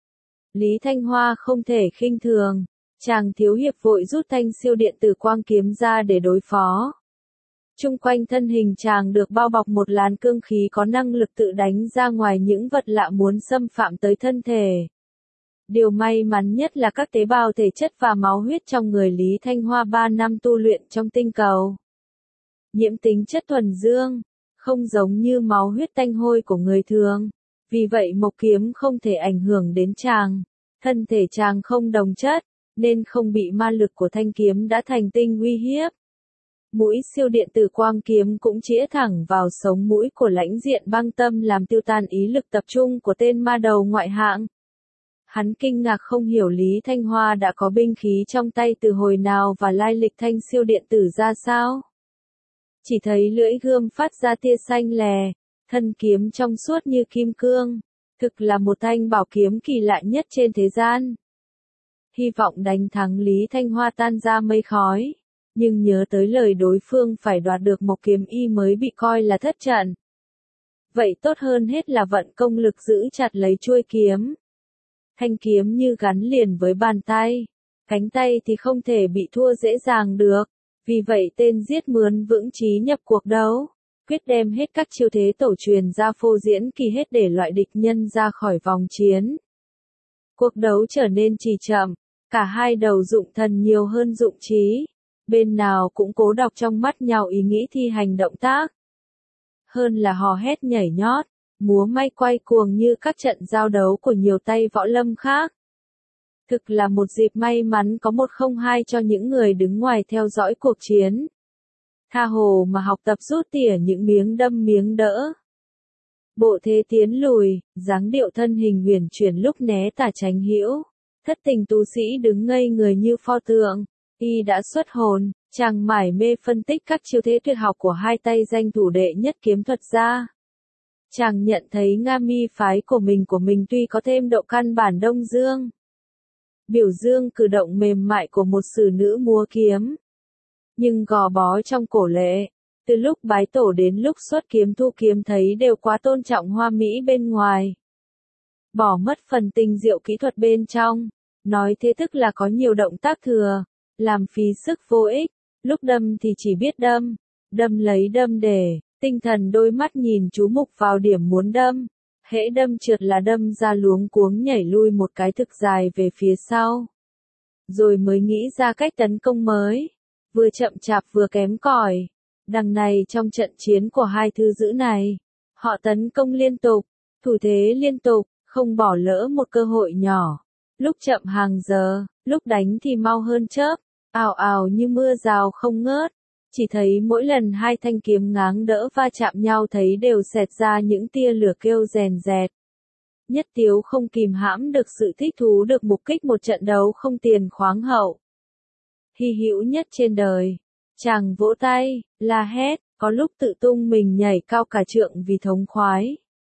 Lý Thanh Hoa không thể khinh thường. Chàng thiếu hiệp vội rút thanh siêu điện tử quang kiếm ra để đối phó. Trung quanh thân hình chàng được bao bọc một làn cương khí có năng lực tự đánh ra ngoài những vật lạ muốn xâm phạm tới thân thể. Điều may mắn nhất là các tế bào thể chất và máu huyết trong người Lý Thanh Hoa 3 năm tu luyện trong tinh cầu. Nhiễm tính chất thuần dương, không giống như máu huyết tanh hôi của người thường. Vì vậy mộc kiếm không thể ảnh hưởng đến chàng. Thân thể chàng không đồng chất, nên không bị ma lực của thanh kiếm đã thành tinh uy hiếp. Mũi siêu điện tử quang kiếm cũng chĩa thẳng vào sống mũi của Lãnh Diện Băng Tâm làm tiêu tan ý lực tập trung của tên ma đầu ngoại hạng. Hắn kinh ngạc không hiểu Lý Thanh Hoa đã có binh khí trong tay từ hồi nào và lai lịch thanh siêu điện tử ra sao. Chỉ thấy lưỡi gươm phát ra tia xanh lè, thân kiếm trong suốt như kim cương, thực là một thanh bảo kiếm kỳ lạ nhất trên thế gian. Hy vọng đánh thắng Lý Thanh Hoa tan ra mây khói, nhưng nhớ tới lời đối phương phải đoạt được mộc kiếm y mới bị coi là thất trận. Vậy tốt hơn hết là vận công lực giữ chặt lấy chuôi kiếm. Thanh kiếm như gắn liền với bàn tay, cánh tay thì không thể bị thua dễ dàng được, vì vậy tên giết mướn vững chí nhập cuộc đấu, quyết đem hết các chiêu thế tổ truyền ra phô diễn kỳ hết để loại địch nhân ra khỏi vòng chiến. Cuộc đấu trở nên trì chậm, cả hai đầu dụng thần nhiều hơn dụng trí, bên nào cũng cố đọc trong mắt nhau ý nghĩ thi hành động tác. Hơn là hò hét nhảy nhót, múa may quay cuồng như các trận giao đấu của nhiều tay võ lâm khác. Thực là một dịp may mắn có 102 cho những người đứng ngoài theo dõi cuộc chiến. Tha hồ mà học tập rút tỉa những miếng đâm miếng đỡ. Bộ thế tiến lùi, dáng điệu thân hình huyền chuyển lúc né tả tránh hữu. Thất tình tú sĩ đứng ngây người như pho tượng. Y đã xuất hồn, chàng mải mê phân tích các chiêu thế tuyệt học của hai tay danh thủ đệ nhất kiếm thuật gia. Chàng nhận thấy Nga Mi phái của mình tuy có thêm độ căn bản Đông Dương. Biểu dương cử động mềm mại của một sử nữ múa kiếm. Nhưng gò bó trong cổ lệ, từ lúc bái tổ đến lúc xuất kiếm thu kiếm thấy đều quá tôn trọng hoa mỹ bên ngoài. Bỏ mất phần tinh diệu kỹ thuật bên trong, nói thế tức là có nhiều động tác thừa, làm phí sức vô ích, lúc đâm thì chỉ biết đâm, đâm lấy đâm để, tinh thần đôi mắt nhìn chú mục vào điểm muốn đâm, hễ đâm trượt là đâm ra luống cuống nhảy lui một cái thực dài về phía sau. Rồi mới nghĩ ra cách tấn công mới, vừa chậm chạp vừa kém cỏi. Đằng này trong trận chiến của hai thư dữ này, họ tấn công liên tục, thủ thế liên tục, không bỏ lỡ một cơ hội nhỏ. Lúc chậm hàng giờ, lúc đánh thì mau hơn chớp, ào ào như mưa rào không ngớt. Chỉ thấy mỗi lần hai thanh kiếm ngáng đỡ va chạm nhau thấy đều xẹt ra những tia lửa kêu rèn rẹt. Nhất Tiếu không kìm hãm được sự thích thú được mục kích một trận đấu không tiền khoáng hậu. Hy hữu nhất trên đời. Chàng vỗ tay, la hét, có lúc tự tung mình nhảy cao cả trượng vì thống khoái.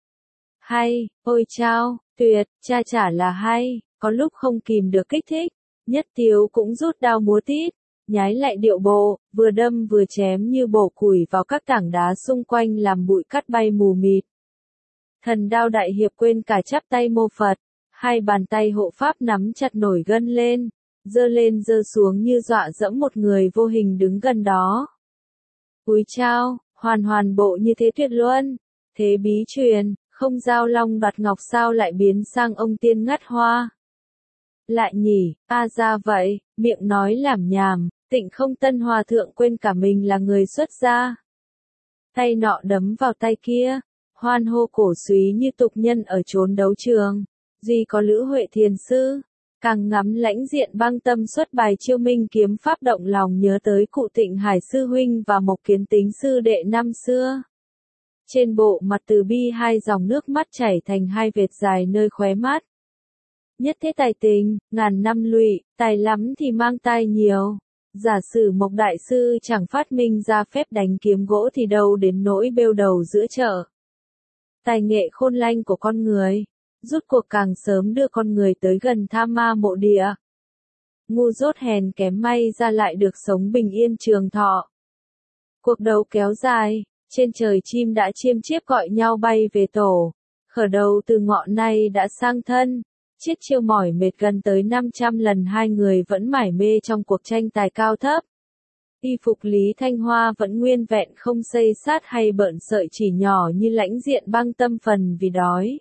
Hay, ôi chao, tuyệt, cha chả là hay, có lúc không kìm được kích thích. Nhất Tiếu cũng rút đao múa tít, nhái lại điệu bộ, vừa đâm vừa chém như bổ củi vào các tảng đá xung quanh làm bụi cát bay mù mịt. Thần đao đại hiệp quên cả chắp tay mô Phật, hai bàn tay hộ pháp nắm chặt nổi gân lên, giơ lên giơ xuống như dọa dẫm một người vô hình đứng gần đó. Úi chao, hoàn bộ như thế tuyệt luân, thế bí truyền, không giao long đoạt ngọc sao lại biến sang ông tiên ngắt hoa. Lại nhỉ, ra vậy, miệng nói làm nhảm, Tịnh Không Tân Hòa Thượng quên cả mình là người xuất gia. Tay nọ đấm vào tay kia, hoan hô cổ súy như tục nhân ở chốn đấu trường. Duy có Lữ Huệ Thiền Sư, càng ngắm Lãnh Diện Băng Tâm xuất bài chiêu minh kiếm pháp động lòng nhớ tới cụ Tịnh Hải Sư Huynh và Mộc Kiến Tính Sư đệ năm xưa. Trên bộ mặt Từ Bi hai dòng nước mắt chảy thành hai vệt dài nơi khóe mắt. Nhất thế tài tình, ngàn năm lụy, tài lắm thì mang tai nhiều. Giả sử Mộc Đại Sư chẳng phát minh ra phép đánh kiếm gỗ thì đâu đến nỗi bêu đầu giữa chợ. Tài nghệ khôn lanh của con người, rút cuộc càng sớm đưa con người tới gần Tham Ma Mộ Địa. Ngu dốt hèn kém may ra lại được sống bình yên trường thọ. Cuộc đấu kéo dài, trên trời chim đã chiêm chiếp gọi nhau bay về tổ. Khởi đầu từ ngọ nay đã sang thân. Chiết chiêu mỏi mệt gần tới 500 lần hai người vẫn mải mê trong cuộc tranh tài cao thấp. Y phục Lý Thanh Hoa vẫn nguyên vẹn không xây sát hay bợn sợi chỉ nhỏ như Lãnh Diện Băng tâm phần vì đói.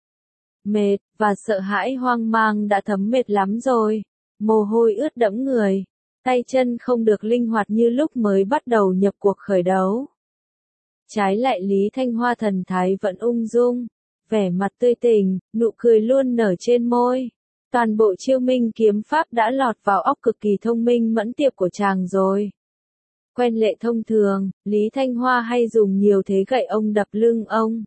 Mệt, và sợ hãi hoang mang đã thấm mệt lắm rồi. Mồ hôi ướt đẫm người. Tay chân không được linh hoạt như lúc mới bắt đầu nhập cuộc khởi đấu. Trái lại Lý Thanh Hoa thần thái vẫn ung dung. Vẻ mặt tươi tỉnh, nụ cười luôn nở trên môi. Toàn bộ chiêu minh kiếm pháp đã lọt vào óc cực kỳ thông minh mẫn tiệp của chàng rồi. Quen lệ thông thường, Lý Thanh Hoa hay dùng nhiều thế gậy ông đập lưng ông.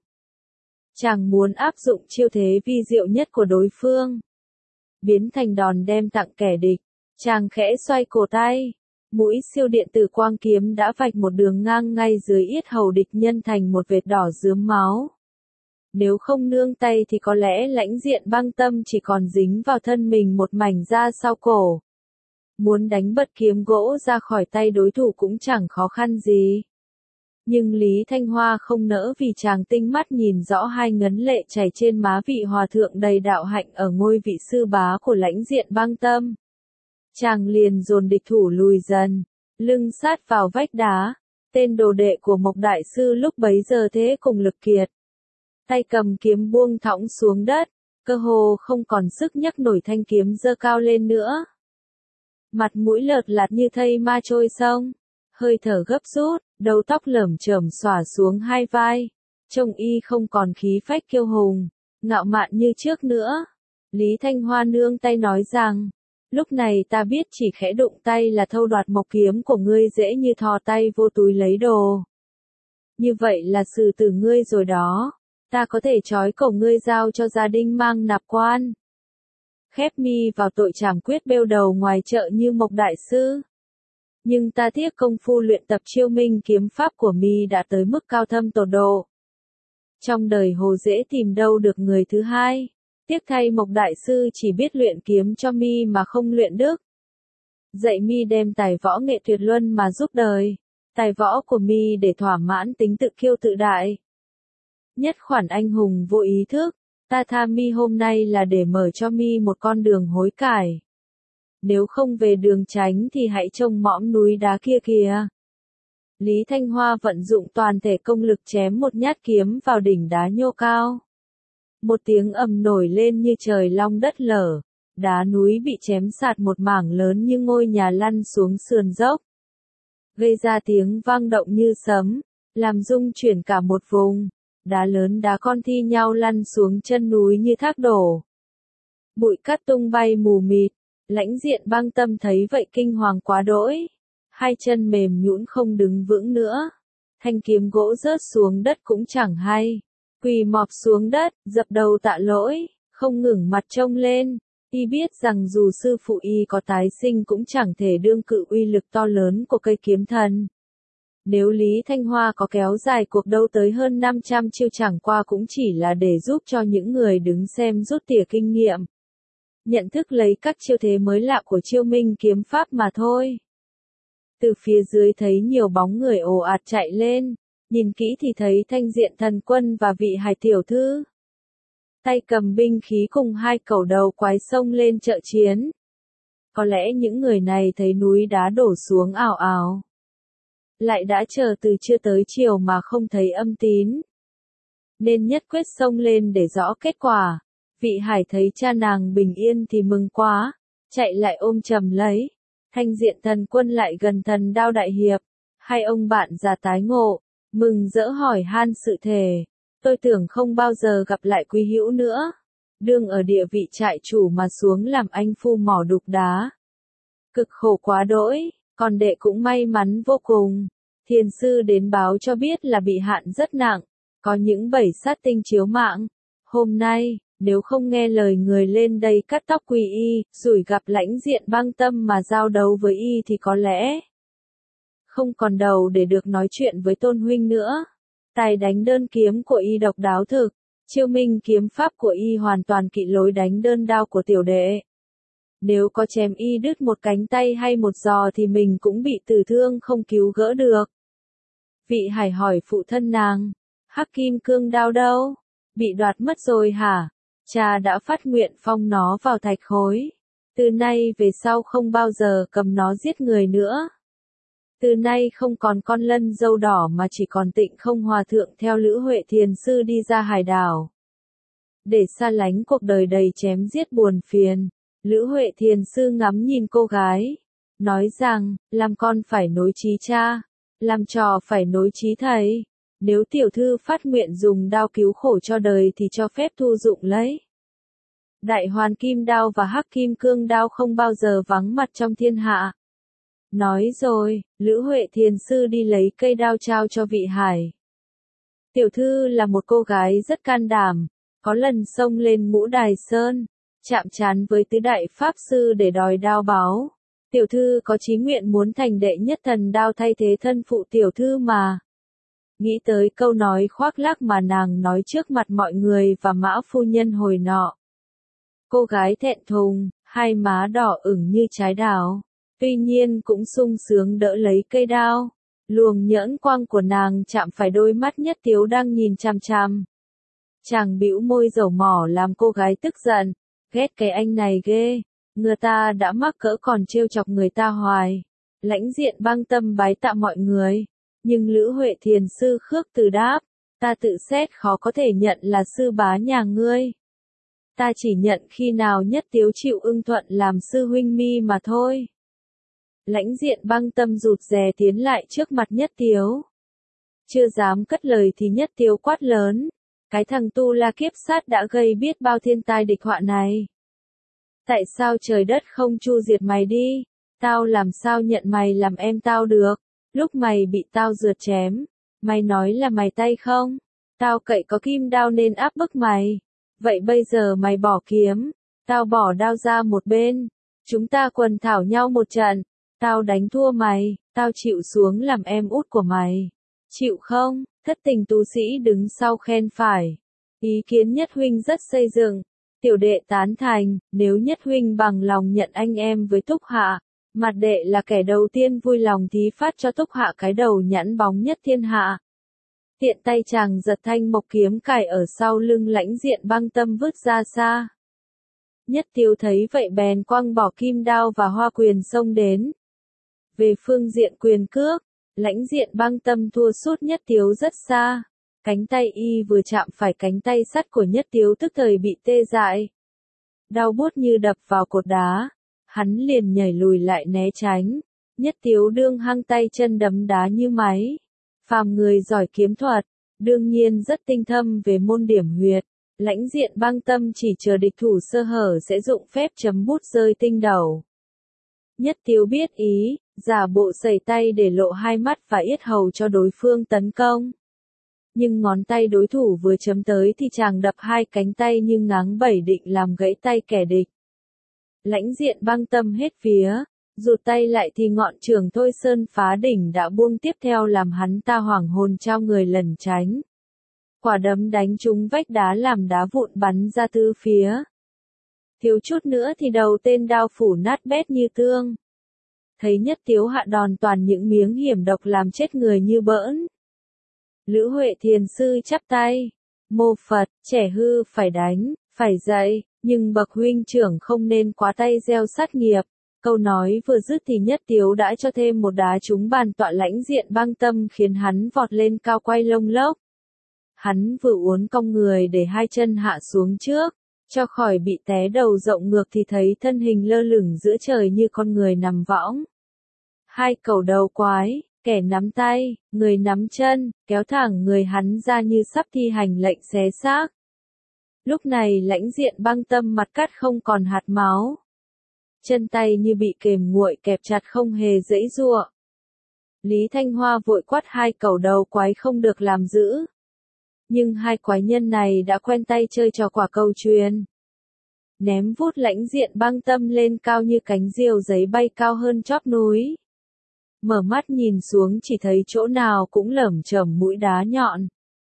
Chàng muốn áp dụng chiêu thế vi diệu nhất của đối phương. Biến thành đòn đem tặng kẻ địch. Chàng khẽ xoay cổ tay. Mũi siêu điện tử quang kiếm đã vạch một đường ngang ngay dưới yết hầu địch nhân thành một vệt đỏ rướm máu. Nếu không nương tay thì có lẽ Lãnh Diện Băng tâm chỉ còn dính vào thân mình một mảnh da sau cổ. Muốn đánh bật kiếm gỗ ra khỏi tay đối thủ cũng chẳng khó khăn gì. Nhưng Lý Thanh Hoa không nỡ vì chàng tinh mắt nhìn rõ hai ngấn lệ chảy trên má vị hòa thượng đầy đạo hạnh ở ngôi vị sư bá của Lãnh Diện Băng tâm. Chàng liền dồn địch thủ lùi dần, lưng sát vào vách đá. Tên đồ đệ của Mộc Đại Sư lúc bấy giờ thế cùng lực kiệt. Tay cầm kiếm buông thõng xuống đất, cơ hồ không còn sức nhấc nổi thanh kiếm giơ cao lên nữa. Mặt mũi lợt lạt như thây ma trôi sông, hơi thở gấp rút, đầu tóc lởm chởm xõa xuống hai vai, trông y không còn khí phách kiêu hùng, ngạo mạn như trước nữa. Lý Thanh Hoa nương tay nói rằng, lúc này ta biết chỉ khẽ đụng tay là thâu đoạt mộc kiếm của ngươi dễ như thò tay vô túi lấy đồ. Như vậy là xử tử ngươi rồi đó. Ta có thể trói cổ ngươi giao cho gia đình mang nạp quan. Khép mi vào tội trảm quyết bêu đầu ngoài chợ như Mộc Đại Sư. Nhưng ta tiếc công phu luyện tập chiêu minh kiếm pháp của mi đã tới mức cao thâm tột độ. Trong đời hồ dễ tìm đâu được người thứ hai. Tiếc thay Mộc Đại Sư chỉ biết luyện kiếm cho mi mà không luyện đức. Dạy mi đem tài võ nghệ tuyệt luân mà giúp đời. Tài võ của mi để thỏa mãn tính tự kiêu tự đại. Nhất khoản anh hùng vô ý thức, ta tha mi hôm nay là để mở cho mi một con đường hối cải. Nếu không về đường tránh thì hãy trông mõm núi đá kia kìa. Lý Thanh Hoa vận dụng toàn thể công lực chém một nhát kiếm vào đỉnh đá nhô cao. Một tiếng ầm nổi lên như trời long đất lở, đá núi bị chém sạt một mảng lớn như ngôi nhà lăn xuống sườn dốc. Gây ra tiếng vang động như sấm, làm rung chuyển cả một vùng. Đá lớn đá con thi nhau lăn xuống chân núi như thác đổ. Bụi cát tung bay mù mịt, Lãnh Diện Băng tâm thấy vậy kinh hoàng quá đỗi. Hai chân mềm nhũn không đứng vững nữa. Thanh kiếm gỗ rớt xuống đất cũng chẳng hay. Quỳ mọp xuống đất, dập đầu tạ lỗi, không ngẩng mặt trông lên. Y biết rằng dù sư phụ y có tái sinh cũng chẳng thể đương cự uy lực to lớn của cây kiếm thần. Nếu Lý Thanh Hoa có kéo dài cuộc đấu tới hơn 500 chiêu chẳng qua cũng chỉ là để giúp cho những người đứng xem rút tỉa kinh nghiệm. Nhận thức lấy các chiêu thế mới lạ của chiêu minh kiếm pháp mà thôi. Từ phía dưới thấy nhiều bóng người ồ ạt chạy lên, nhìn kỹ thì thấy Thanh Diện Thần Quân và vị Hải tiểu thư. Tay cầm binh khí cùng hai cẩu đầu quái xông lên trợ chiến. Có lẽ những người này thấy núi đá đổ xuống ào ào. Lại đã chờ từ trưa tới chiều mà không thấy âm tín. Nên nhất quyết xông lên để rõ kết quả. Vị Hải thấy cha nàng bình yên thì mừng quá, chạy lại ôm chầm lấy. Thanh Diện Thần Quân lại gần Thần Đao đại hiệp. Hai ông bạn già tái ngộ, mừng rỡ hỏi han sự thề. Tôi tưởng không bao giờ gặp lại quý hữu nữa. Đương ở địa vị trại chủ mà xuống làm anh phu mỏ đục đá. Cực khổ quá đỗi, còn đệ cũng may mắn vô cùng. Thiền sư đến báo cho biết là bị hạn rất nặng, có những 7 sát tinh chiếu mạng. Hôm nay, nếu không nghe lời người lên đây cắt tóc quỳ y, rủi gặp Lãnh Diện Băng Tâm mà giao đấu với y thì có lẽ không còn đầu để được nói chuyện với Tôn huynh nữa. Tài đánh đơn kiếm của y độc đáo thực, chiêu minh kiếm pháp của y hoàn toàn kỵ lối đánh đơn đao của tiểu đệ. Nếu có chém y đứt một cánh tay hay một giò thì mình cũng bị tử thương không cứu gỡ được. Vị Hải hỏi phụ thân nàng, Hắc Kim Cương đao đâu? Bị đoạt mất rồi hả? Cha đã phát nguyện phong nó vào thạch khối. Từ nay về sau không bao giờ cầm nó giết người nữa. Từ nay không còn con Lân dâu đỏ mà chỉ còn Tịnh Không Hòa thượng theo Lữ Huệ Thiền sư đi ra hải đảo. Để xa lánh cuộc đời đầy chém giết buồn phiền, Lữ Huệ Thiền sư ngắm nhìn cô gái, nói rằng, làm con phải nối chí cha, làm trò phải nối chí thầy. Nếu tiểu thư phát nguyện dùng đao cứu khổ cho đời thì cho phép thu dụng lấy. Đại Hoàn Kim đao và Hắc Kim Cương đao không bao giờ vắng mặt trong thiên hạ. Nói rồi, Lữ Huệ Thiền sư đi lấy cây đao trao cho vị Hải. Tiểu thư là một cô gái rất can đảm, có lần xông lên Ngũ Đài Sơn, chạm trán với tứ đại pháp sư để đòi đao báo. Tiểu thư có chí nguyện muốn thành đệ nhất thần đao thay thế thân phụ tiểu thư mà. Nghĩ tới câu nói khoác lác mà nàng nói trước mặt mọi người và Mã phu nhân hồi nọ. Cô gái thẹn thùng, hai má đỏ ửng như trái đào. Tuy nhiên cũng sung sướng đỡ lấy cây đao. Luồng nhẫn quang của nàng chạm phải đôi mắt Nhất Tiếu đang nhìn chằm chằm. Chàng bĩu môi dầu mỏ làm cô gái tức giận. Ghét cái anh này ghê. Người ta đã mắc cỡ còn trêu chọc người ta hoài. Lãnh Diện Băng Tâm bái tạ mọi người. Nhưng Lữ Huệ Thiền sư khước từ đáp. Ta tự xét khó có thể nhận là sư bá nhà ngươi. Ta chỉ nhận khi nào Nhất Tiếu chịu ưng thuận làm sư huynh mi mà thôi. Lãnh Diện Băng Tâm rụt rè tiến lại trước mặt Nhất Tiếu. Chưa dám cất lời thì Nhất Tiếu quát lớn. Cái thằng Tu La Kiếp Sát đã gây biết bao thiên tai địch họa này. Tại sao trời đất không chu diệt mày đi? Tao làm sao nhận mày làm em tao được? Lúc mày bị tao rượt chém, mày nói là mày tay không? Tao cậy có kim đao nên áp bức mày. Vậy bây giờ mày bỏ kiếm, tao bỏ đao ra một bên. Chúng ta quần thảo nhau một trận. Tao đánh thua mày, tao chịu xuống làm em út của mày. Chịu không? Thất Tình tu sĩ đứng sau khen phải. Ý kiến Nhất huynh rất xây dựng. Tiểu đệ tán thành, nếu Nhất huynh bằng lòng nhận anh em với Túc Hạ, mặt đệ là kẻ đầu tiên vui lòng thí phát cho Túc Hạ cái đầu nhẵn bóng nhất thiên hạ. Tiện tay chàng giật thanh mộc kiếm cài ở sau lưng Lãnh Diện Băng Tâm vứt ra xa. Nhất Tiếu thấy vậy bèn quăng bỏ kim đao và hoa quyền xông đến. Về phương diện quyền cước, Lãnh Diện Băng Tâm thua sút Nhất Tiếu rất xa. Cánh tay y vừa chạm phải cánh tay sắt của Nhất Tiếu tức thời bị tê dại. Đau buốt như đập vào cột đá. Hắn liền nhảy lùi lại né tránh. Nhất Tiếu đương hăng tay chân đấm đá như máy. Phàm người giỏi kiếm thuật, đương nhiên rất tinh thâm về môn điểm huyệt. Lãnh Diện Băng Tâm chỉ chờ địch thủ sơ hở sẽ dụng phép chấm bút rơi tinh đầu. Nhất Tiếu biết ý, giả bộ sẩy tay để lộ hai mắt và yết hầu cho đối phương tấn công. Nhưng ngón tay đối thủ vừa chấm tới thì chàng đập hai cánh tay như ngáng bảy định làm gãy tay kẻ địch. Lãnh Diện Băng Tâm hết vía, rụt tay lại thì ngọn trường Thôi Sơn Phá Đỉnh đã buông tiếp theo làm hắn ta hoảng hồn trao người lẩn tránh. Quả đấm đánh trúng vách đá làm đá vụn bắn ra tứ phía. Thiếu chút nữa thì đầu tên đao phủ nát bét như tương. Thấy Nhất Tiếu hạ đòn toàn những miếng hiểm độc làm chết người như bỡn. Lữ Huệ Thiền sư chắp tay. Mô Phật, trẻ hư phải đánh, phải dạy, nhưng bậc huynh trưởng không nên quá tay gieo sát nghiệp. Câu nói vừa dứt thì Nhất Tiếu đã cho thêm một đá trúng bàn tọa Lãnh Diện Băng Tâm khiến hắn vọt lên cao quay lông lốc. Hắn vừa uốn cong người để hai chân hạ xuống trước, cho khỏi bị té đầu rộng ngược thì thấy thân hình lơ lửng giữa trời như con người nằm võng. Hai cẩu đầu quái, kẻ nắm tay, người nắm chân, kéo thẳng người hắn ra như sắp thi hành lệnh xé xác. Lúc này Lãnh Diện Băng Tâm mặt cắt không còn hạt máu. Chân tay như bị kềm nguội kẹp chặt không hề giãy giụa. Lý Thanh Hoa vội quát hai cẩu đầu quái không được làm dữ. Nhưng hai quái nhân này đã quen tay chơi trò quả cầu truyền. Ném vút Lãnh Diện Băng Tâm lên cao như cánh diều giấy bay cao hơn chóp núi. Mở mắt nhìn xuống chỉ thấy chỗ nào cũng lởm chởm mũi đá nhọn.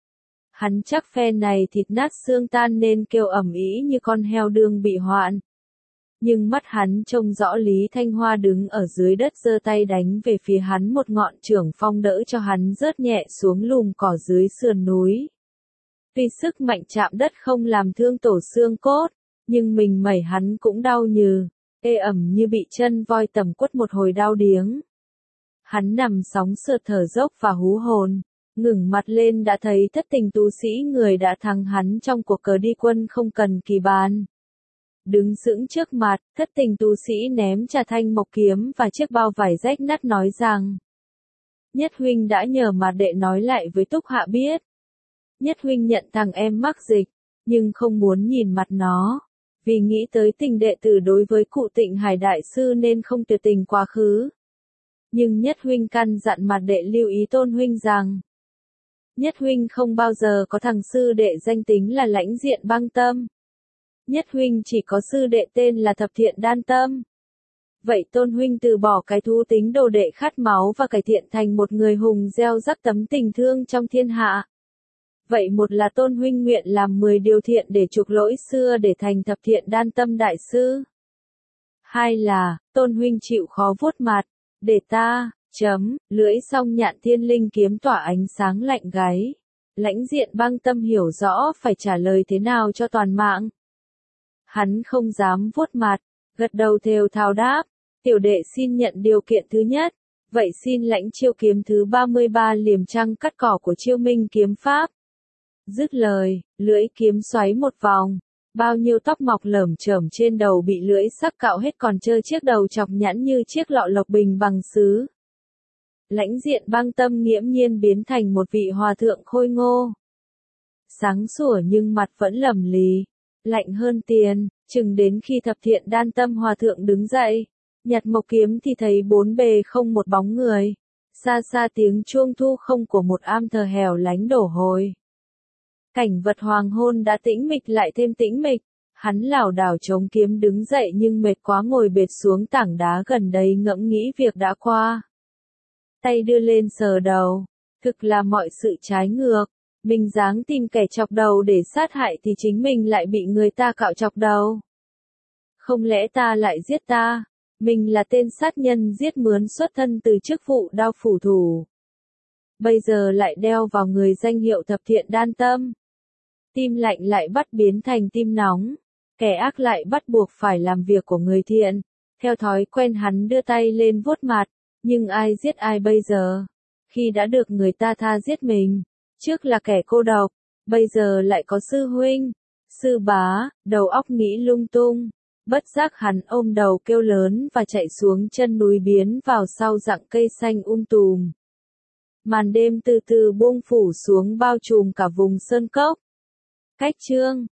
Hắn chắc phe này thịt nát xương tan nên kêu ầm ĩ như con heo đương bị hoạn. Nhưng mắt hắn trông rõ Lý Thanh Hoa đứng ở dưới đất giơ tay đánh về phía hắn một ngọn chưởng phong đỡ cho hắn rớt nhẹ xuống lùm cỏ dưới sườn núi. Tuy sức mạnh chạm đất không làm thương tổ xương cốt, nhưng mình mẩy hắn cũng đau nhừ, ê ẩm như bị chân voi tầm quất một hồi đau điếng. Hắn nằm sóng sượt thở dốc và hú hồn, ngẩng mặt lên đã thấy Thất Tình tú sĩ người đã thắng hắn trong cuộc cờ đi quân không cần kỳ bàn. Đứng sững trước mặt, Thất Tình tú sĩ ném trà thanh mộc kiếm và chiếc bao vải rách nát nói rằng: Nhất huynh đã nhờ mà đệ nói lại với Túc Hạ biết. Nhất huynh nhận thằng em mắc dịch, nhưng không muốn nhìn mặt nó, vì nghĩ tới tình đệ tử đối với cụ Tịnh Hải đại sư nên không tuyệt tình quá khứ. Nhưng Nhất huynh căn dặn mặt đệ lưu ý Tôn huynh rằng: Nhất huynh không bao giờ có thằng sư đệ danh tính là Lãnh Diện Băng Tâm. Nhất huynh chỉ có sư đệ tên là Thập Thiện Đan Tâm. Vậy Tôn huynh từ bỏ cái thú tính đồ đệ khát máu và cải thiện thành một người hùng gieo rắc tấm tình thương trong thiên hạ. Vậy một là Tôn huynh nguyện làm 10 điều thiện để chuộc lỗi xưa để thành Thập Thiện Đan Tâm đại sư. Hai là, Tôn huynh chịu khó vuốt mặt, để ta, lưỡi song nhạn thiên linh kiếm tỏa ánh sáng lạnh gáy. Lãnh Diện Băng Tâm hiểu rõ phải trả lời thế nào cho toàn mạng. Hắn không dám vuốt mặt, gật đầu thều thào đáp, tiểu đệ xin nhận điều kiện thứ nhất, vậy xin lãnh chiêu kiếm thứ 33 liềm trăng cắt cỏ của Chiêu Minh kiếm pháp. Dứt lời, lưỡi kiếm xoáy một vòng, bao nhiêu tóc mọc lởm chởm trên đầu bị lưỡi sắc cạo hết còn trơ chiếc đầu chọc nhẵn như chiếc lọ lộc bình bằng sứ. Lãnh Diện Băng Tâm nghiễm nhiên biến thành một vị hòa thượng khôi ngô. Sáng sủa nhưng mặt vẫn lầm lì, lạnh hơn tiền, chừng đến khi Thập Thiện Đan Tâm hòa thượng đứng dậy, nhặt mộc kiếm thì thấy bốn bề không một bóng người, xa xa tiếng chuông thu không của một am thờ hẻo lánh đổ hồi. Cảnh vật hoàng hôn đã tĩnh mịch lại thêm tĩnh mịch, hắn lảo đảo chống kiếm đứng dậy nhưng mệt quá ngồi bệt xuống tảng đá gần đây ngẫm nghĩ việc đã qua. Tay đưa lên sờ đầu, thực là mọi sự trái ngược, mình dáng tìm kẻ chọc đầu để sát hại thì chính mình lại bị người ta cạo chọc đầu. Không lẽ ta lại giết ta, mình là tên sát nhân giết mướn xuất thân từ chức vụ đao phủ thủ. Bây giờ lại đeo vào người danh hiệu Thập Thiện Đan Tâm. Tim lạnh lại bắt biến thành tim nóng, kẻ ác lại bắt buộc phải làm việc của người thiện. Theo thói quen hắn đưa tay lên vuốt mặt, nhưng ai giết ai bây giờ? Khi đã được người ta tha giết mình, trước là kẻ cô độc, bây giờ lại có sư huynh, sư bá, đầu óc nghĩ lung tung. Bất giác hắn ôm đầu kêu lớn và chạy xuống chân núi biến vào sau rặng cây xanh tùm. Màn đêm từ từ buông phủ xuống bao trùm cả vùng sơn cốc. Cách chương